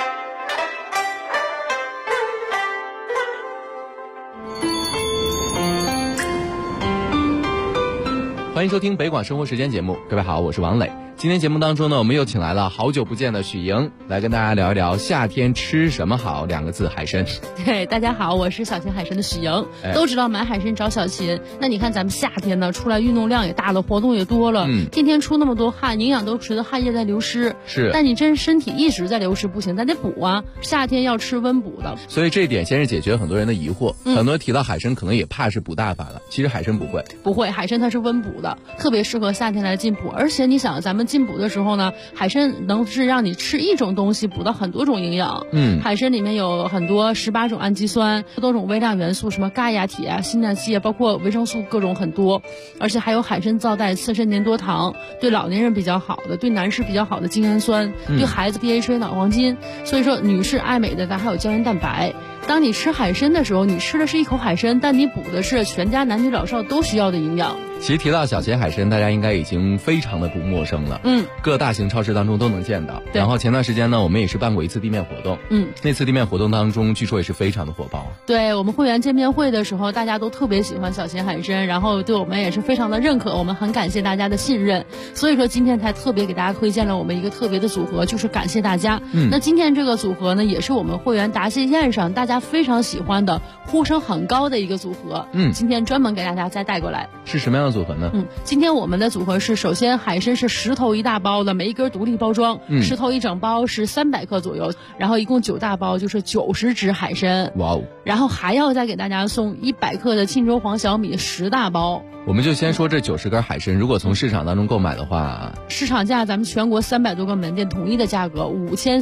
欢迎收听北广生活时间节目，各位好，我是王磊。今天节目当中呢，我们又请来了好久不见的许莹，来跟大家聊一聊夏天吃什么好2个字，海参。 对，大家好，我是小秦海参的许莹。都知道买海参找小秦，那你看咱们夏天呢，出来运动量也大了，活动也多了，天天出那么多汗，营养都随着汗液在流失。 是， 但你真身体一直在流失不行，咱得补啊。夏天要吃温补的， 所以这一点先是解决很多人的疑惑。很多人提到海参，可能也怕是补大发了，其实海参不会， 海参它是温补的，特别适合夏天来进补。而且你想，咱们进补的时候呢，海参能是让你吃一种东西补到很多种营养。海参里面有很多18种氨基酸，多种微量元素，什么钙呀、铁啊、锌啊、硒啊，包括维生素各种很多。而且还有海参皂带次肾粘多糖，对老年人比较好的，对男士比较好的精氨酸，对孩子 DHA 脑黄金。所以说女士爱美的咱还有胶原蛋白。当你吃海参的时候，你吃的是一口海参，但你补的是全家男女老少都需要的营养。 其实提到小秦海参，大家应该已经非常的不陌生了。各大型超市当中都能见到。然后前段时间呢，我们也是办过一次地面活动。那次地面活动当中，据说也是非常的火爆。 对，我们会员见面会的时候，大家都特别喜欢小秦海参，然后对我们也是非常的认可，我们很感谢大家的信任。所以说今天才特别给大家推荐了我们一个特别的组合，就是感谢大家。那今天这个组合呢，也是我们会员答谢宴上大家非常喜欢的、呼声很高的一个组合。今天专门给大家再带过来。 是什么样的组合呢？ 今天我们的组合是，首先海参是10头1大包的，每一根独立包装，10头1整包是300克左右，然后一共9大包就是90只海参。 哇哦！ 然后还要再给大家送100克的沁州黄小米10大包。 我们就先说这90根海参，如果从市场当中购买的话， 市场价咱们全国300多个门店统一的价格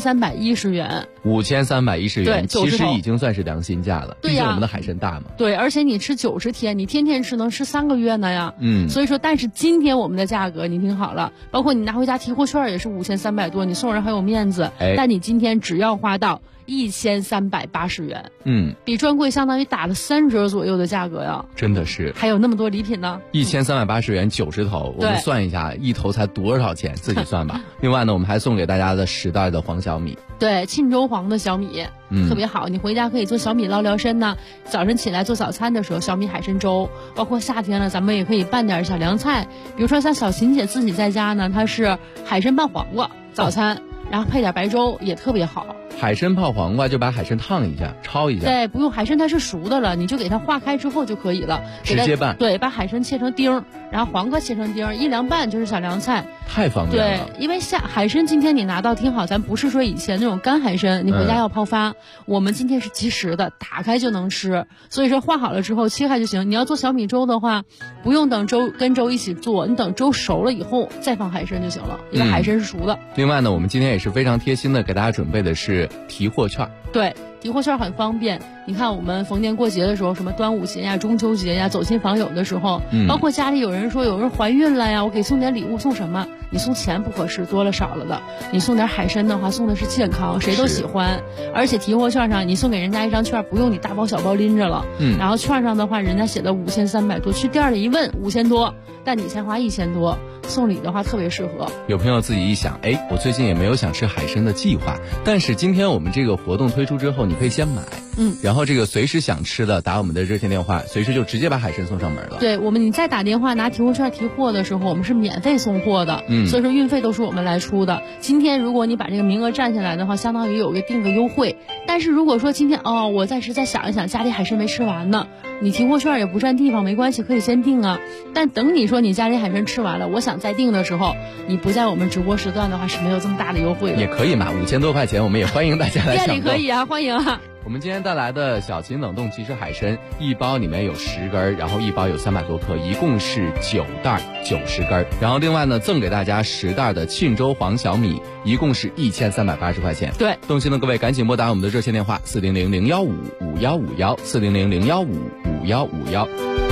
5310元。 5310元， 对， 其实已经算是良心价了。 对呀， 毕竟我们的海参大嘛。 对，而且你吃90天，你天天吃能吃3个月呢呀。所以说，但是今天我们的价格你听好了，包括你拿回家提货券也是5300多，你送人还有面子。但你今天只要花到1380元，比专柜相当于打了3折左右的价格呀， 真的是。 还有那么多礼品呢 ，1380元90头，我们算一下，一头才多少钱，自己算吧。另外呢，我们还送给大家的10袋的黄小米， 对，沁州黄的小米，特别好，你回家可以做小米捞参呢。早晨起来做早餐的时候，小米海参粥，包括夏天了，咱们也可以拌点小凉菜，比如说像小秦姐自己在家呢，她是海参拌黄瓜早餐，然后配点白粥也特别好。 海参泡黄瓜就把海参烫一下，焯一下。 对，不用，海参它是熟的了，你就给它化开之后就可以了， 直接拌。 对，把海参切成丁，然后黄瓜切成丁，一凉拌就是小凉菜， 太方便了。 对，因为海参今天你拿到听好，咱不是说以前那种干海参，你回家要泡发，我们今天是即食的，打开就能吃。所以说化好了之后切开就行。你要做小米粥的话，不用等粥跟粥一起做，你等粥熟了以后再放海参就行了，因为海参是熟的。 另外呢，我们今天也是非常贴心的给大家准备的是提货券。 对，提货券很方便。你看我们逢年过节的时候，什么端午节呀、中秋节呀，走亲访友的时候，包括家里有人说有人怀孕了呀，我给送点礼物，送什么？你送钱不合适，多了少了的。你送点海参的话，送的是健康，谁都喜欢。而且提货券上你送给人家一张券，不用你大包小包拎着了。然后券上的话，人家写的5300多，去店里一问5000多，但你才花1000多。送礼的话特别适合。 有朋友自己一想，我最近也没有想吃海参的计划，但是今天我们这个活动推出之后，你可以先买，然后这个随时想吃的打我们的热线电话，随时就直接把海参送上门了。 对，你再打电话拿提货券提货的时候，我们是免费送货的，所以说运费都是我们来出的。今天如果你把这个名额占下来的话，相当于有个定个优惠。但是如果说今天我暂时再想一想，家里海参没吃完呢，你提货券也不占地方，没关系，可以先定啊。但等你说你家里海参吃完了，我想再定的时候，你不在我们直播时段的话是没有这么大的优惠的。 也可以嘛，5000多块钱，我们也欢迎大家来抢购。 店里可以啊，欢迎啊。 我们今天带来的小秦冷冻即食海参，一包里面有10根，然后一包有300多克，一共是9袋90根。然后另外呢，赠给大家10袋的庆州黄小米，一共是1380块钱。 对， 动心的各位赶紧拨打我们的热线电话400-015-5151，400-015-5151。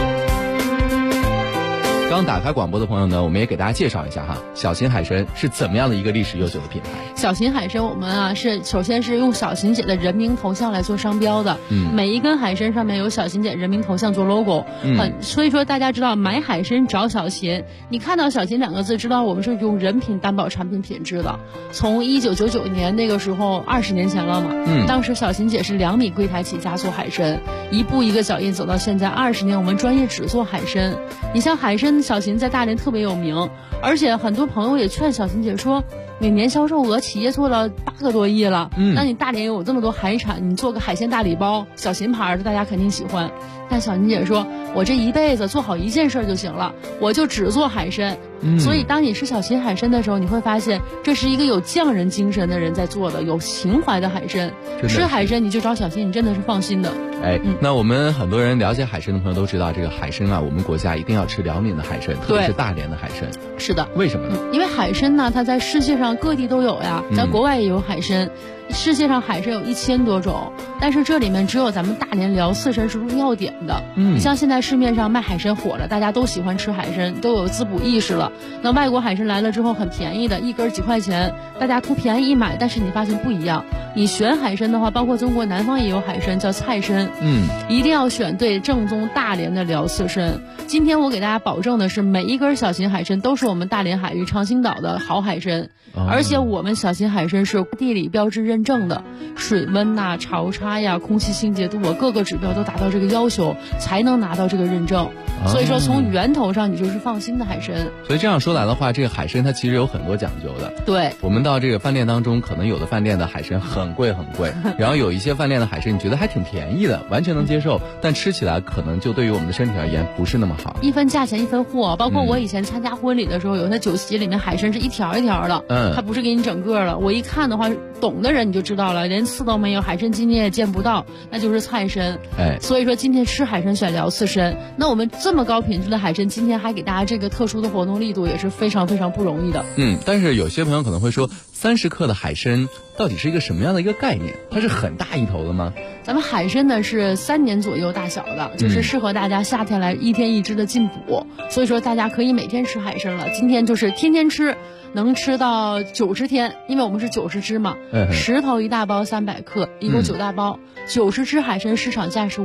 刚打开广播的朋友呢，我们也给大家介绍一下哈，小秦海参是怎么样的一个历史悠久的品牌。 小秦海参我们首先是用小秦姐的人名头像来做商标的，每一根海参上面有小秦姐人名头像做 logo，所以说大家知道买海参找小秦，你看到小秦2个字，知道我们是用人品担保产品品质的。从1999年那个时候20年前了嘛，当时小秦姐是2米柜台起家做海参，一步一个脚印走到现在20年，我们专业只做海参。你像海参小秦在大连特别有名，而且很多朋友也劝小秦姐说，每年销售额企业做了8个多亿了，那你大连有这么多海产，你做个海鲜大礼包，小秦牌的大家肯定喜欢。但小秦姐说，我这一辈子做好一件事就行了，我就只做海参。所以当你吃小秦海参的时候，你会发现这是一个有匠人精神的人在做的，有情怀的海参。吃海参你就找小秦，你真的是放心的。 那我们很多人了解海参的朋友都知道，这个海参啊，我们国家一定要吃辽宁的海参，特别是大连的海参。 是的。 为什么呢？ 因为海参呢，它在世界上各地都有呀，在国外也有海参。世界上海参有1000多种，但是这里面只有咱们大连辽四参是入药典的。你像现在市面上卖海参火了，大家都喜欢吃海参，都有滋补意识了。那外国海参来了之后很便宜的，一根几块钱，大家图便宜一买，但是你发现不一样。你选海参的话，包括中国南方也有海参叫菜参，一定要选对正宗大连的辽四参。今天我给大家保证的是，每一根小秦海参都是我们大连海域长兴岛的好海参，而且我们小秦海参是地理标志认证的，水温呐、潮差呀、空气清洁度各个指标都达到这个要求，才能拿到这个认证。所以说从源头上你就是放心的海参。 所以这样说来的话，这个海参它其实有很多讲究的。 对， 我们到这个饭店当中，可能有的饭店的海参很贵很贵，然后有一些饭店的海参你觉得还挺便宜的，完全能接受，但吃起来可能就对于我们的身体而言不是那么好。 一分价钱一分货，包括我以前参加婚礼的时候，有些酒席里面海参是一条一条的，它不是给你整个了。我一看的话，懂的人你就知道了，连刺都没有，海参今天也见不到，那就是菜参。所以说今天吃海参选辽四参，那我们这么高品质的海参，今天还给大家这个特殊的活动力度，也是非常非常不容易的。 但是有些朋友可能会说，30克的海参到底是一个什么样的一个概念？它是很大一头的吗？ 咱们海参呢是3年左右大小的，就是适合大家夏天来1天1只的进补，所以说大家可以每天吃海参了。今天就是天天吃，能吃到90天，因为我们是90只嘛，10头1大包300克，一共9大包，90只海参市场价是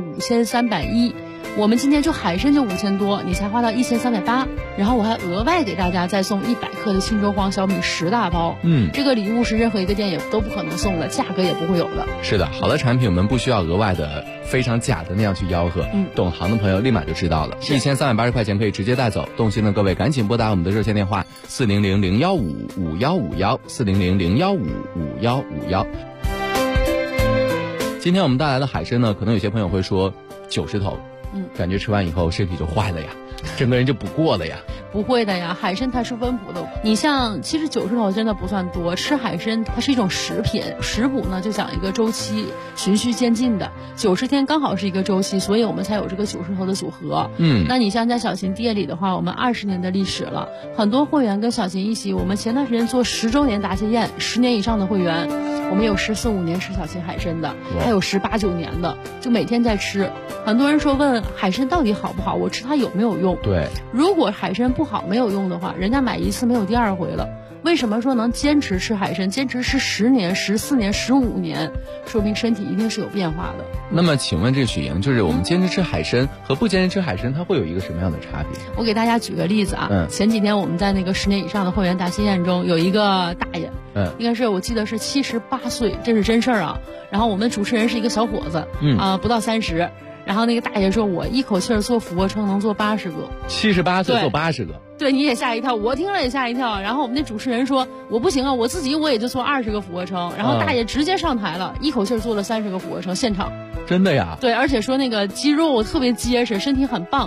5310，我们今天就海参就5000多，你才花到1380，然后我还额外给大家再送100克的庆州黄小米10大包，这个礼物是任何一个店也都不可能送的，价格也不会有的。 是的，好的产品我们不需要额外的非常假的那样去吆喝，懂行的朋友立马就知道了，1380块钱可以直接带走。动心的各位赶紧拨打我们的热线电话400-015-5151，400-015-5151。今天我们带来的海参呢，可能有些朋友会说90头，感觉吃完以后身体就坏了呀，整个人就不过了呀。 不会的呀，海参它是温补的。你像其实90头真的不算多，吃海参它是一种食品，食补呢就讲一个周期，循序渐进的，90天刚好是一个周期，所以我们才有这个90头的组合。那你像在小秦店里的话，我们20年的历史了，很多会员跟小秦一起，我们前段时间做10周年答谢宴，10年以上的会员，我们有14、15年吃小秦海参的，还有18、19年的，就每天在吃。很多人说问海参到底好不好，我吃它有没有用？ 对， 如果海参不好没有用的话，人家买一次没有第二回了。为什么说能坚持吃海参，坚持吃10年、14年、15年，说明身体一定是有变化的。 那么请问这许莹，就是我们坚持吃海参和不坚持吃海参，它会有一个什么样的差别？ 我给大家举个例子啊，前几天我们在那个10年以上的会员答谢宴中，有一个大爷，应该是我记得是78岁，这是真事儿啊。然后我们主持人是一个小伙子，不到30。然后那个大爷说，我一口气做俯卧撑能做80个。 78岁做80个， 对，你也吓一跳，我听了也吓一跳。然后我们那主持人说，我不行啊，我自己也就做20个俯卧撑。然后大爷直接上台了，一口气做了30个俯卧撑，现场。 真的呀？ 对，而且说那个肌肉特别结实，身体很棒。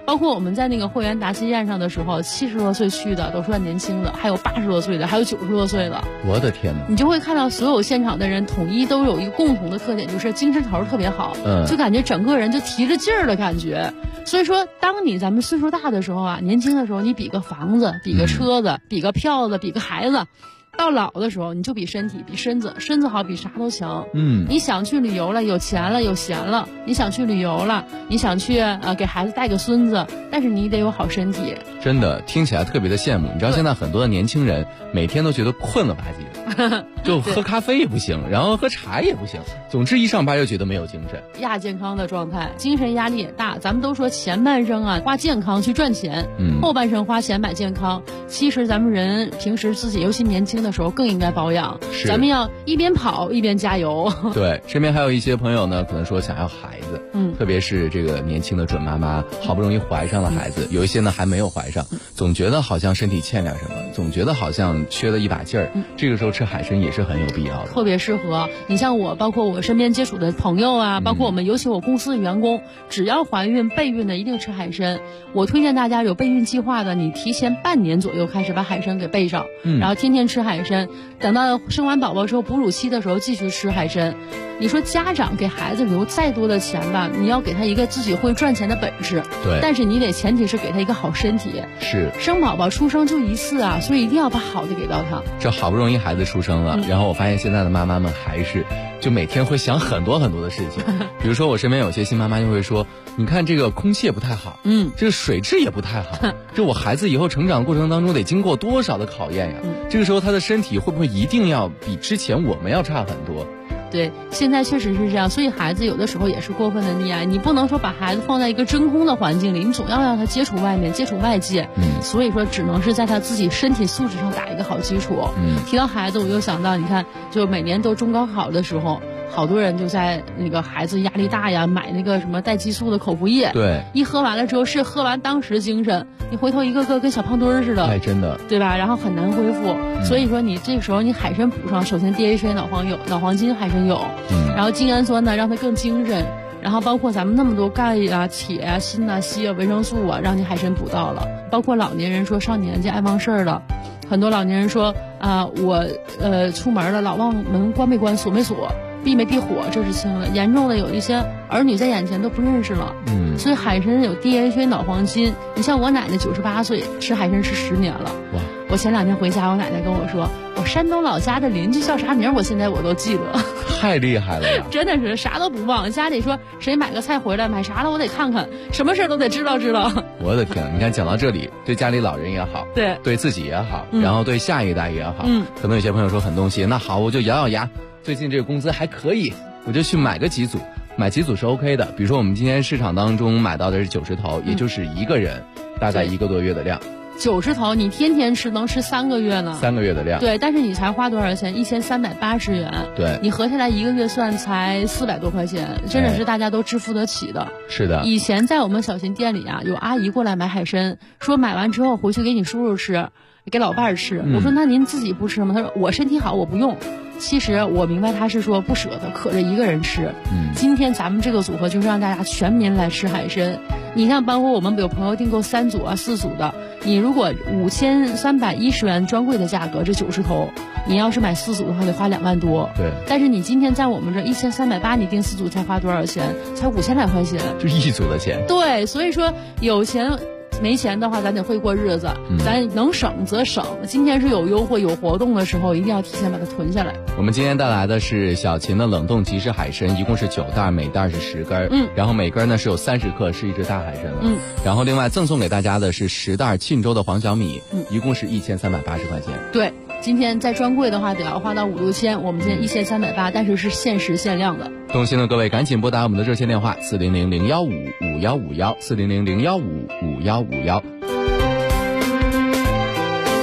包括我们在那个会员答谢宴上的时候，70多岁去的都算年轻的，还有80多岁的，还有90多岁的。 我的天哪！ 你就会看到所有现场的人统一都有一个共同的特点，就是精神头特别好，就感觉整个人就提着劲儿的感觉。所以说，当咱们岁数大的时候啊，年轻的时候你比个房子，比个车子，比个票子，比个孩子。到老的时候，你就比身体，比身子，身子好比啥都强。你想去旅游了，有钱了，有闲了，你想去旅游了，你想去给孩子带个孙子，但是你得有好身体。 真的听起来特别的羡慕。你知道现在很多的年轻人每天都觉得困了吧唧的，就喝咖啡也不行，然后喝茶也不行，总之一上班就觉得没有精神， 亚健康的状态，精神压力也大。咱们都说前半生啊花健康去赚钱，后半生花钱买健康。其实咱们人平时自己尤其年轻的时候更应该保养，咱们要一边跑一边加油。 对，身边还有一些朋友呢，可能说想要孩子，特别是这个年轻的准妈妈，好不容易怀上了孩子，有一些呢还没有怀上，总觉得好像身体欠点什么，总觉得好像缺了一把劲儿，这个时候吃海参也是很有必要的， 特别适合。你像我，包括我身边接触的朋友啊，包括我们尤其我公司的员工，只要怀孕备孕的一定吃海参。我推荐大家有备孕计划的，你提前半年左右开始把海参给备上，然后天天吃海参，等到生完宝宝之后哺乳期的时候继续吃海参。你说家长给孩子留再多的钱吧，你要给他一个自己会赚钱的本事， 对， 但是你得前提是给他一个好身体。 是， 生宝宝出生就一次啊，所以一定要把好的给到他。 这好不容易孩子出生了，然后我发现现在的妈妈们还是就每天会想很多很多的事情，比如说我身边有些新妈妈就会说，你看这个空气也不太好，这个水质也不太好，这我孩子以后成长过程当中得经过多少的考验呀？这个时候他的身体会不会一定要比之前我们要差很多？ 对，现在确实是这样，所以孩子有的时候也是过分的溺爱，你不能说把孩子放在一个真空的环境里，你总要让他接触外面，接触外界，所以说只能是在他自己身体素质上打一个好基础。提到孩子，我又想到，你看，就每年都中高考的时候，好多人就在那个孩子压力大呀，买那个什么带激素的口服液， 对， 一喝完了之后是喝完当时精神，你回头一个个跟小胖墩儿似的， 哎，真的， 对吧？然后很难恢复，所以说你这个时候你海参补上，首先 DHA 脑黄金海参有，然后精氨酸呢让它更精神，然后包括咱们那么多钙啊、铁啊、锌啊、硒啊、维生素啊，让你海参补到了。包括老年人说上年纪爱忘事儿了，很多老年人说我出门了老忘门关没关锁没锁。闭没闭火，这是轻的，严重的有一些儿女在眼前都不认识了。所以海参有 DHA 脑黄金。你像我奶奶98岁，吃海参吃10年了。哇！我前2天回家，我奶奶跟我说，我山东老家的邻居叫啥名，我现在我都记得。 太厉害了呀！ 真的是啥都不忘。家里说谁买个菜回来，买啥了我得看看，什么事都得知道。 我的天，你看讲到这里，对家里老人也好，对自己也好，然后对下一代也好，可能有些朋友说很动心，那好，我就咬咬牙。最近这个工资还可以，我就去买个几组，买几组是 OK 的。比如说我们今天市场当中买到的是90头，也就是一个人大概1个多月的量。 90头你天天吃能吃3个月呢 ，3个月的量。 对，但是你才花多少钱？1380元。 对， 你合下来1个月算才400多块钱，真的是大家都支付得起的。 是的。 以前在我们小新店里啊，有阿姨过来买海参，说买完之后回去给你叔叔吃，给老伴儿吃。我说那您自己不吃吗？他说我身体好，我不用。其实我明白他是说不舍得，可着一个人吃。今天咱们这个组合就是让大家全民来吃海参。你看，包括我们有朋友订购3组啊、4组的，你如果5310元专柜的价格，这90头，你要是买4组的话，得花2万多。 对。 但是你今天在我们这1380，你订4组才花多少钱？才5000来块钱。 就1组的钱。 对，所以说有钱。没钱的话，咱得会过日子，咱能省则省。今天是有优惠、有活动的时候，一定要提前把它囤下来。 我们今天带来的是小秦的冷冻即食海参，一共是9袋，每袋是10根，然后每根呢是有30克，是一只大海参了。然后另外赠送给大家的是10袋沁州的黄小米，一共是1380块钱。 对，今天在专柜的话得要花到5、6千，我们今天1380，但是是限时限量的。 动心的各位赶紧拨打我们的热线电话400-015-5151，400-015-5151。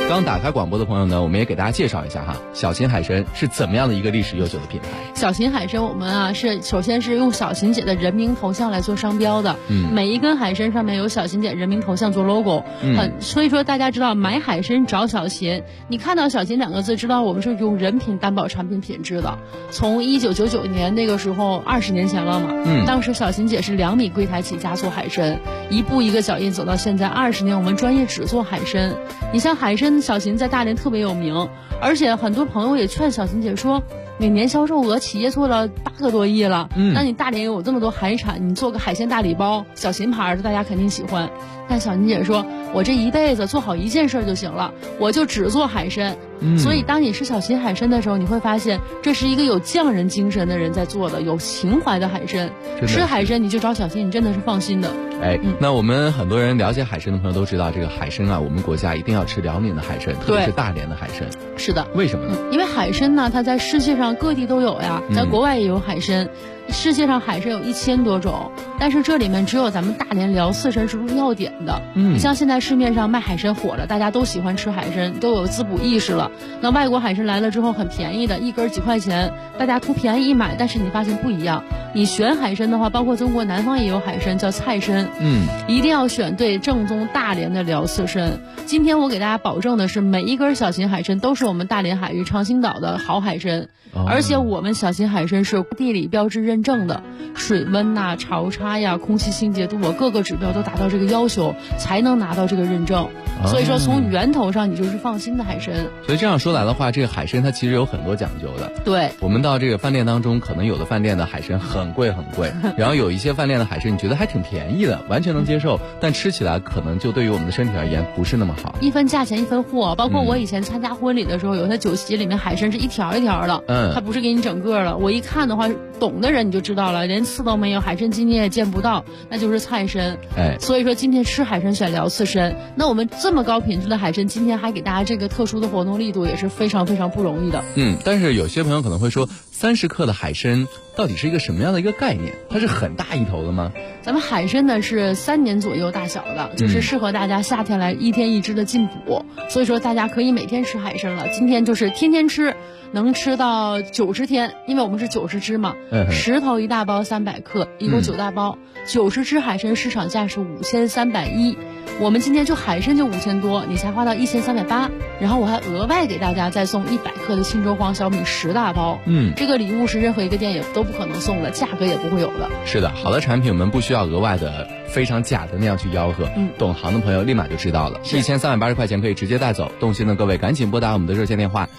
刚打开广播的朋友呢，我们也给大家介绍一下哈，小秦海参是怎么样的一个历史悠久的品牌。 小秦海参我们啊是首先是用小秦姐的人名头像来做商标的，每一根海参上面有小秦姐人名头像做 logo，所以说大家知道买海参找小秦，你看到小秦2个字，知道我们是用人品担保产品品质的。从1999年那个时候20年前了嘛，当时小秦姐是2米柜台起家做海参，一步一个脚印走到现在20年，我们专业只做海参。你像海参，小秦在大连特别有名，而且很多朋友也劝小秦姐说，你年销售额企业做了8个多亿了，那你大连有这么多海产，你做个海鲜大礼包，小秦牌的大家肯定喜欢。但小秦姐说，我这一辈子做好一件事就行了，我就只做海参。所以当你吃小秦海参的时候，你会发现这是一个有匠人精神的人在做的，有情怀的海参。吃海参你就找小秦，你真的是放心的。 那我们很多人了解海参的朋友都知道，这个海参啊，我们国家一定要吃辽宁的海参，特别是大连的海参。 是的。 为什么呢？ 因为海参呢，它在世界上各地都有呀，在国外也有海参。世界上海参有1000多种，但是这里面只有咱们大连辽四参是入药典的。你像现在市面上卖海参火了，大家都喜欢吃海参，都有滋补意识了。那外国海参来了之后很便宜的，一根几块钱，大家图便宜一买，但是你发现不一样。你选海参的话，包括中国南方也有海参叫菜参，一定要选对正宗大连的辽四参。今天我给大家保证的是，每一根小秦海参都是我们大连海域长兴岛的好海参，而且我们小秦海参是地理标志认证的，水温呐、潮差呀、空气清洁度，各个指标都达到这个要求，才能拿到这个认证。所以说从源头上你就是放心的海参。 所以这样说来的话，这个海参它其实有很多讲究的。 对， 我们到这个饭店当中，可能有的饭店的海参很贵很贵，然后有一些饭店的海参你觉得还挺便宜的，完全能接受，但吃起来可能就对于我们的身体而言不是那么好。 一分价钱一分货，包括我以前参加婚礼的时候，有些酒席里面海参是一条一条的，它不是给你整个的。我一看的话，懂的人你就知道了，连刺都没有，海参筋你也见不到，那就是菜参。所以说今天吃海参选辽四参，那我们这么高品质的海参，今天还给大家这个特殊的活动力度，也是非常非常不容易的。 但是有些朋友可能会说，30克的海参到底是一个什么样的一个概念？它是很大一头的吗？ 咱们海参呢是3年左右大小的，就是适合大家夏天来1天1只的进补，所以说大家可以每天吃海参了。今天就是天天吃，能吃到90天，因为我们是90只嘛，10头1大包300克，一共9大包，90只海参市场价是5310，我们今天就海参就5000多，你才花到1380，然后我还额外给大家再送100克的忻州黄小米10大包，这个礼物是任何一个店也都不可能送的，价格也不会有的。 是的，好的产品我们不需要额外的非常假的那样去吆喝，懂行的朋友立马就知道了，1380块钱可以直接带走。动心的各位赶紧拨打我们的热线电话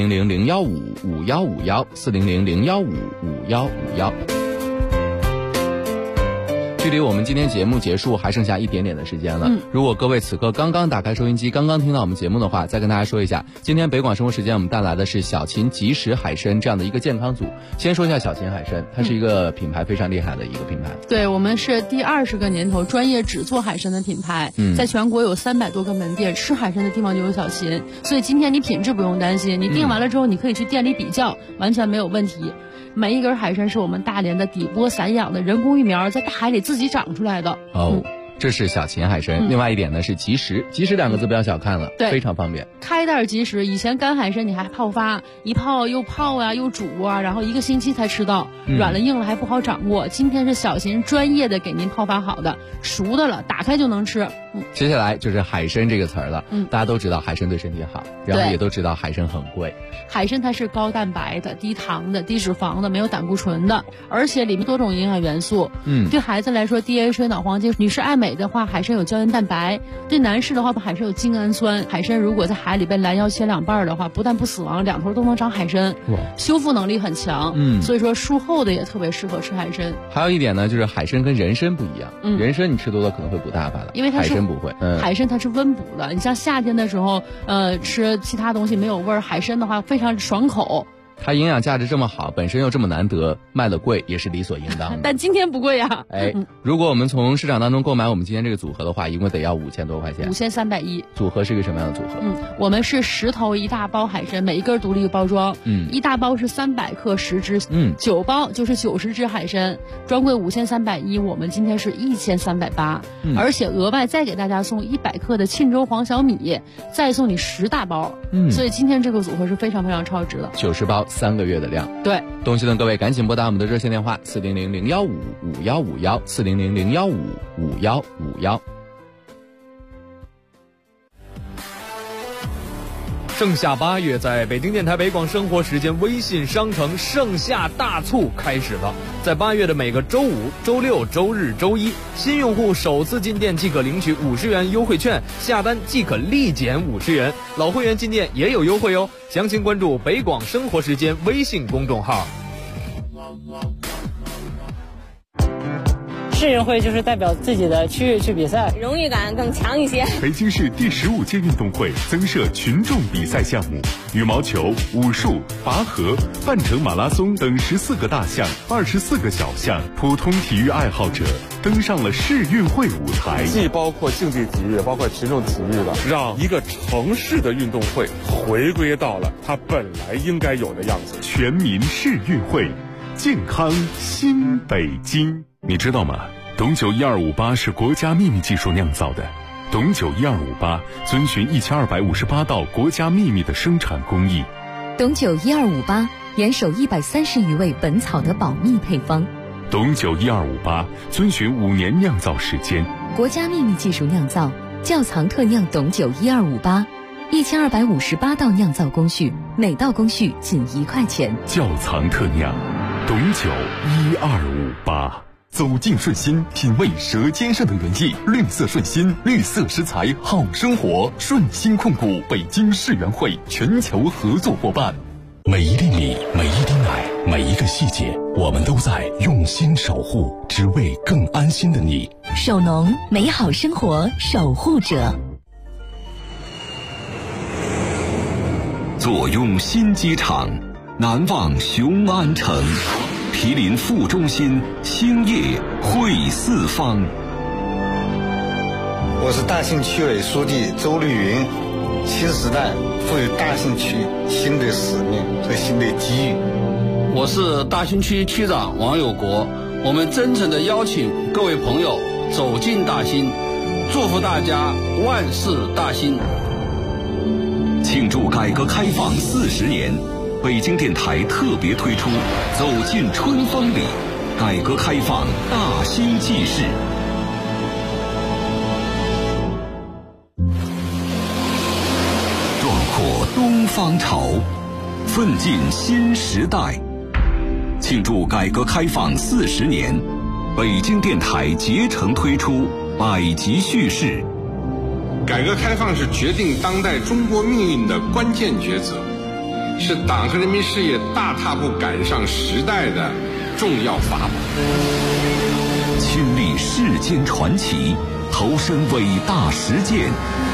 400-015-5151，400-015-5151。距离我们今天节目结束还剩下一点点的时间了。如果各位此刻刚刚打开收音机，刚刚听到我们节目的话，再跟大家说一下，今天北广生活时间我们带来的是小秦即食海参这样的一个健康组。先说一下小秦海参，它是一个品牌非常厉害的一个品牌。 对，我们是第20个年头专业只做海参的品牌，在全国有300多个门店，吃海参的地方就有小秦，所以今天你品质不用担心，你订完了之后你可以去店里比较，完全没有问题。每一根海参是我们大连的底波散养的人工育苗，在大海里自己长出来的。 这是小秦海参。另外一点呢是即食，即食2个字不要小看了，非常方便。 开袋即食，以前干海参你还泡发，一泡又泡啊又煮啊，然后1个星期才吃到，软了硬了还不好掌握。今天是小秦专业的给您泡发好的，熟的了，打开就能吃。 接下来就是海参这个词儿了。大家都知道海参对身体好，然后也都知道海参很贵。 海参它是高蛋白的、低糖的、低脂肪的，没有胆固醇的，而且里面多种营养元素。对孩子来说 DHA 脑黄金，女士爱美的话，海参有胶原蛋白；对男士的话，海参有精氨酸。海参如果在海里被拦腰切2半的话，不但不死亡，2头都能长海参，修复能力很强。所以说术后的也特别适合吃海参。 还有一点呢，就是海参跟人参不一样，人参你吃多了可能会补大发了， 因为它是海参不会。 海参它是温补的，你像夏天的时候，吃其他东西没有味儿，海参的话非常爽口。 它营养价值这么好，本身又这么难得，卖的贵也是理所应当的。 但今天不贵呀。 如果我们从市场当中购买我们今天这个组合的话，一共得要5000多块钱。 5310。 组合是一个什么样的组合？ 我们是10头1大包海参，每一根独立包装。1大包是300克10只，9包就是90只海参，专柜5310，我们今天是1380，而且额外再给大家送100克的沁州黄小米，再送你10大包。所以今天这个组合是非常非常超值的。 90包3个月的量。 对， 东西的各位赶紧拨打我们的热线电话400-015-5151，400-015-5151。 盛夏8月，在北京电台北广生活时间微信商城盛夏大促开始了。在8月的每个周五、周六、周日、周一，新用户首次进店即可领取50元优惠券，下单即可立减50元。老会员进店也有优惠哦。详情关注北广生活时间微信公众号。 市运会就是代表自己的区域去比赛， 荣誉感更强一些。 北京市第15届运动会增设群众比赛项目，羽毛球、武术、拔河、半程马拉松等14个大项、24个小项，普通体育爱好者登上了市运会舞台。 既包括竞技体育，包括群众体育了，让一个城市的运动会回归到了它本来应该有的样子。 全民市运会，健康新北京。你知道吗？董酒1258是国家秘密技术酿造的。董酒1258遵循1258道国家秘密的生产工艺。 董酒1258严守130余味本草的保密配方。 董酒1258遵循5年酿造时间。 国家秘密技术酿造，窖藏特酿董酒1258，1258道酿造工序，每道工序仅1块钱。 窖藏特酿，董酒1258。 走进顺心，品味舌尖上的原意。绿色顺心，绿色食材好生活。顺心控股北京世园会全球合作伙伴。 每一粒米，每一滴奶，每一个细节，我们都在用心守护，只为更安心的你。 守农，美好生活守护者。 坐拥新机场，难忘雄安城。毗邻副中心，兴业汇四方。 我是大兴区委书记周绿云。新时代赋予大兴区新的使命和新的机遇。 我是大兴区区长王有国。我们真诚地邀请各位朋友走进大兴，祝福大家万事大兴。 庆祝改革开放40年。北京电台特别推出走进春风里，改革开放大兴纪事。壮阔东方潮，奋进新时代。庆祝改革开放40年，北京电台竭诚推出百集叙事。 改革开放是决定当代中国命运的关键抉择，是党和人民事业大踏步赶上时代的重要法宝。 亲历世间传奇，投身伟大实践，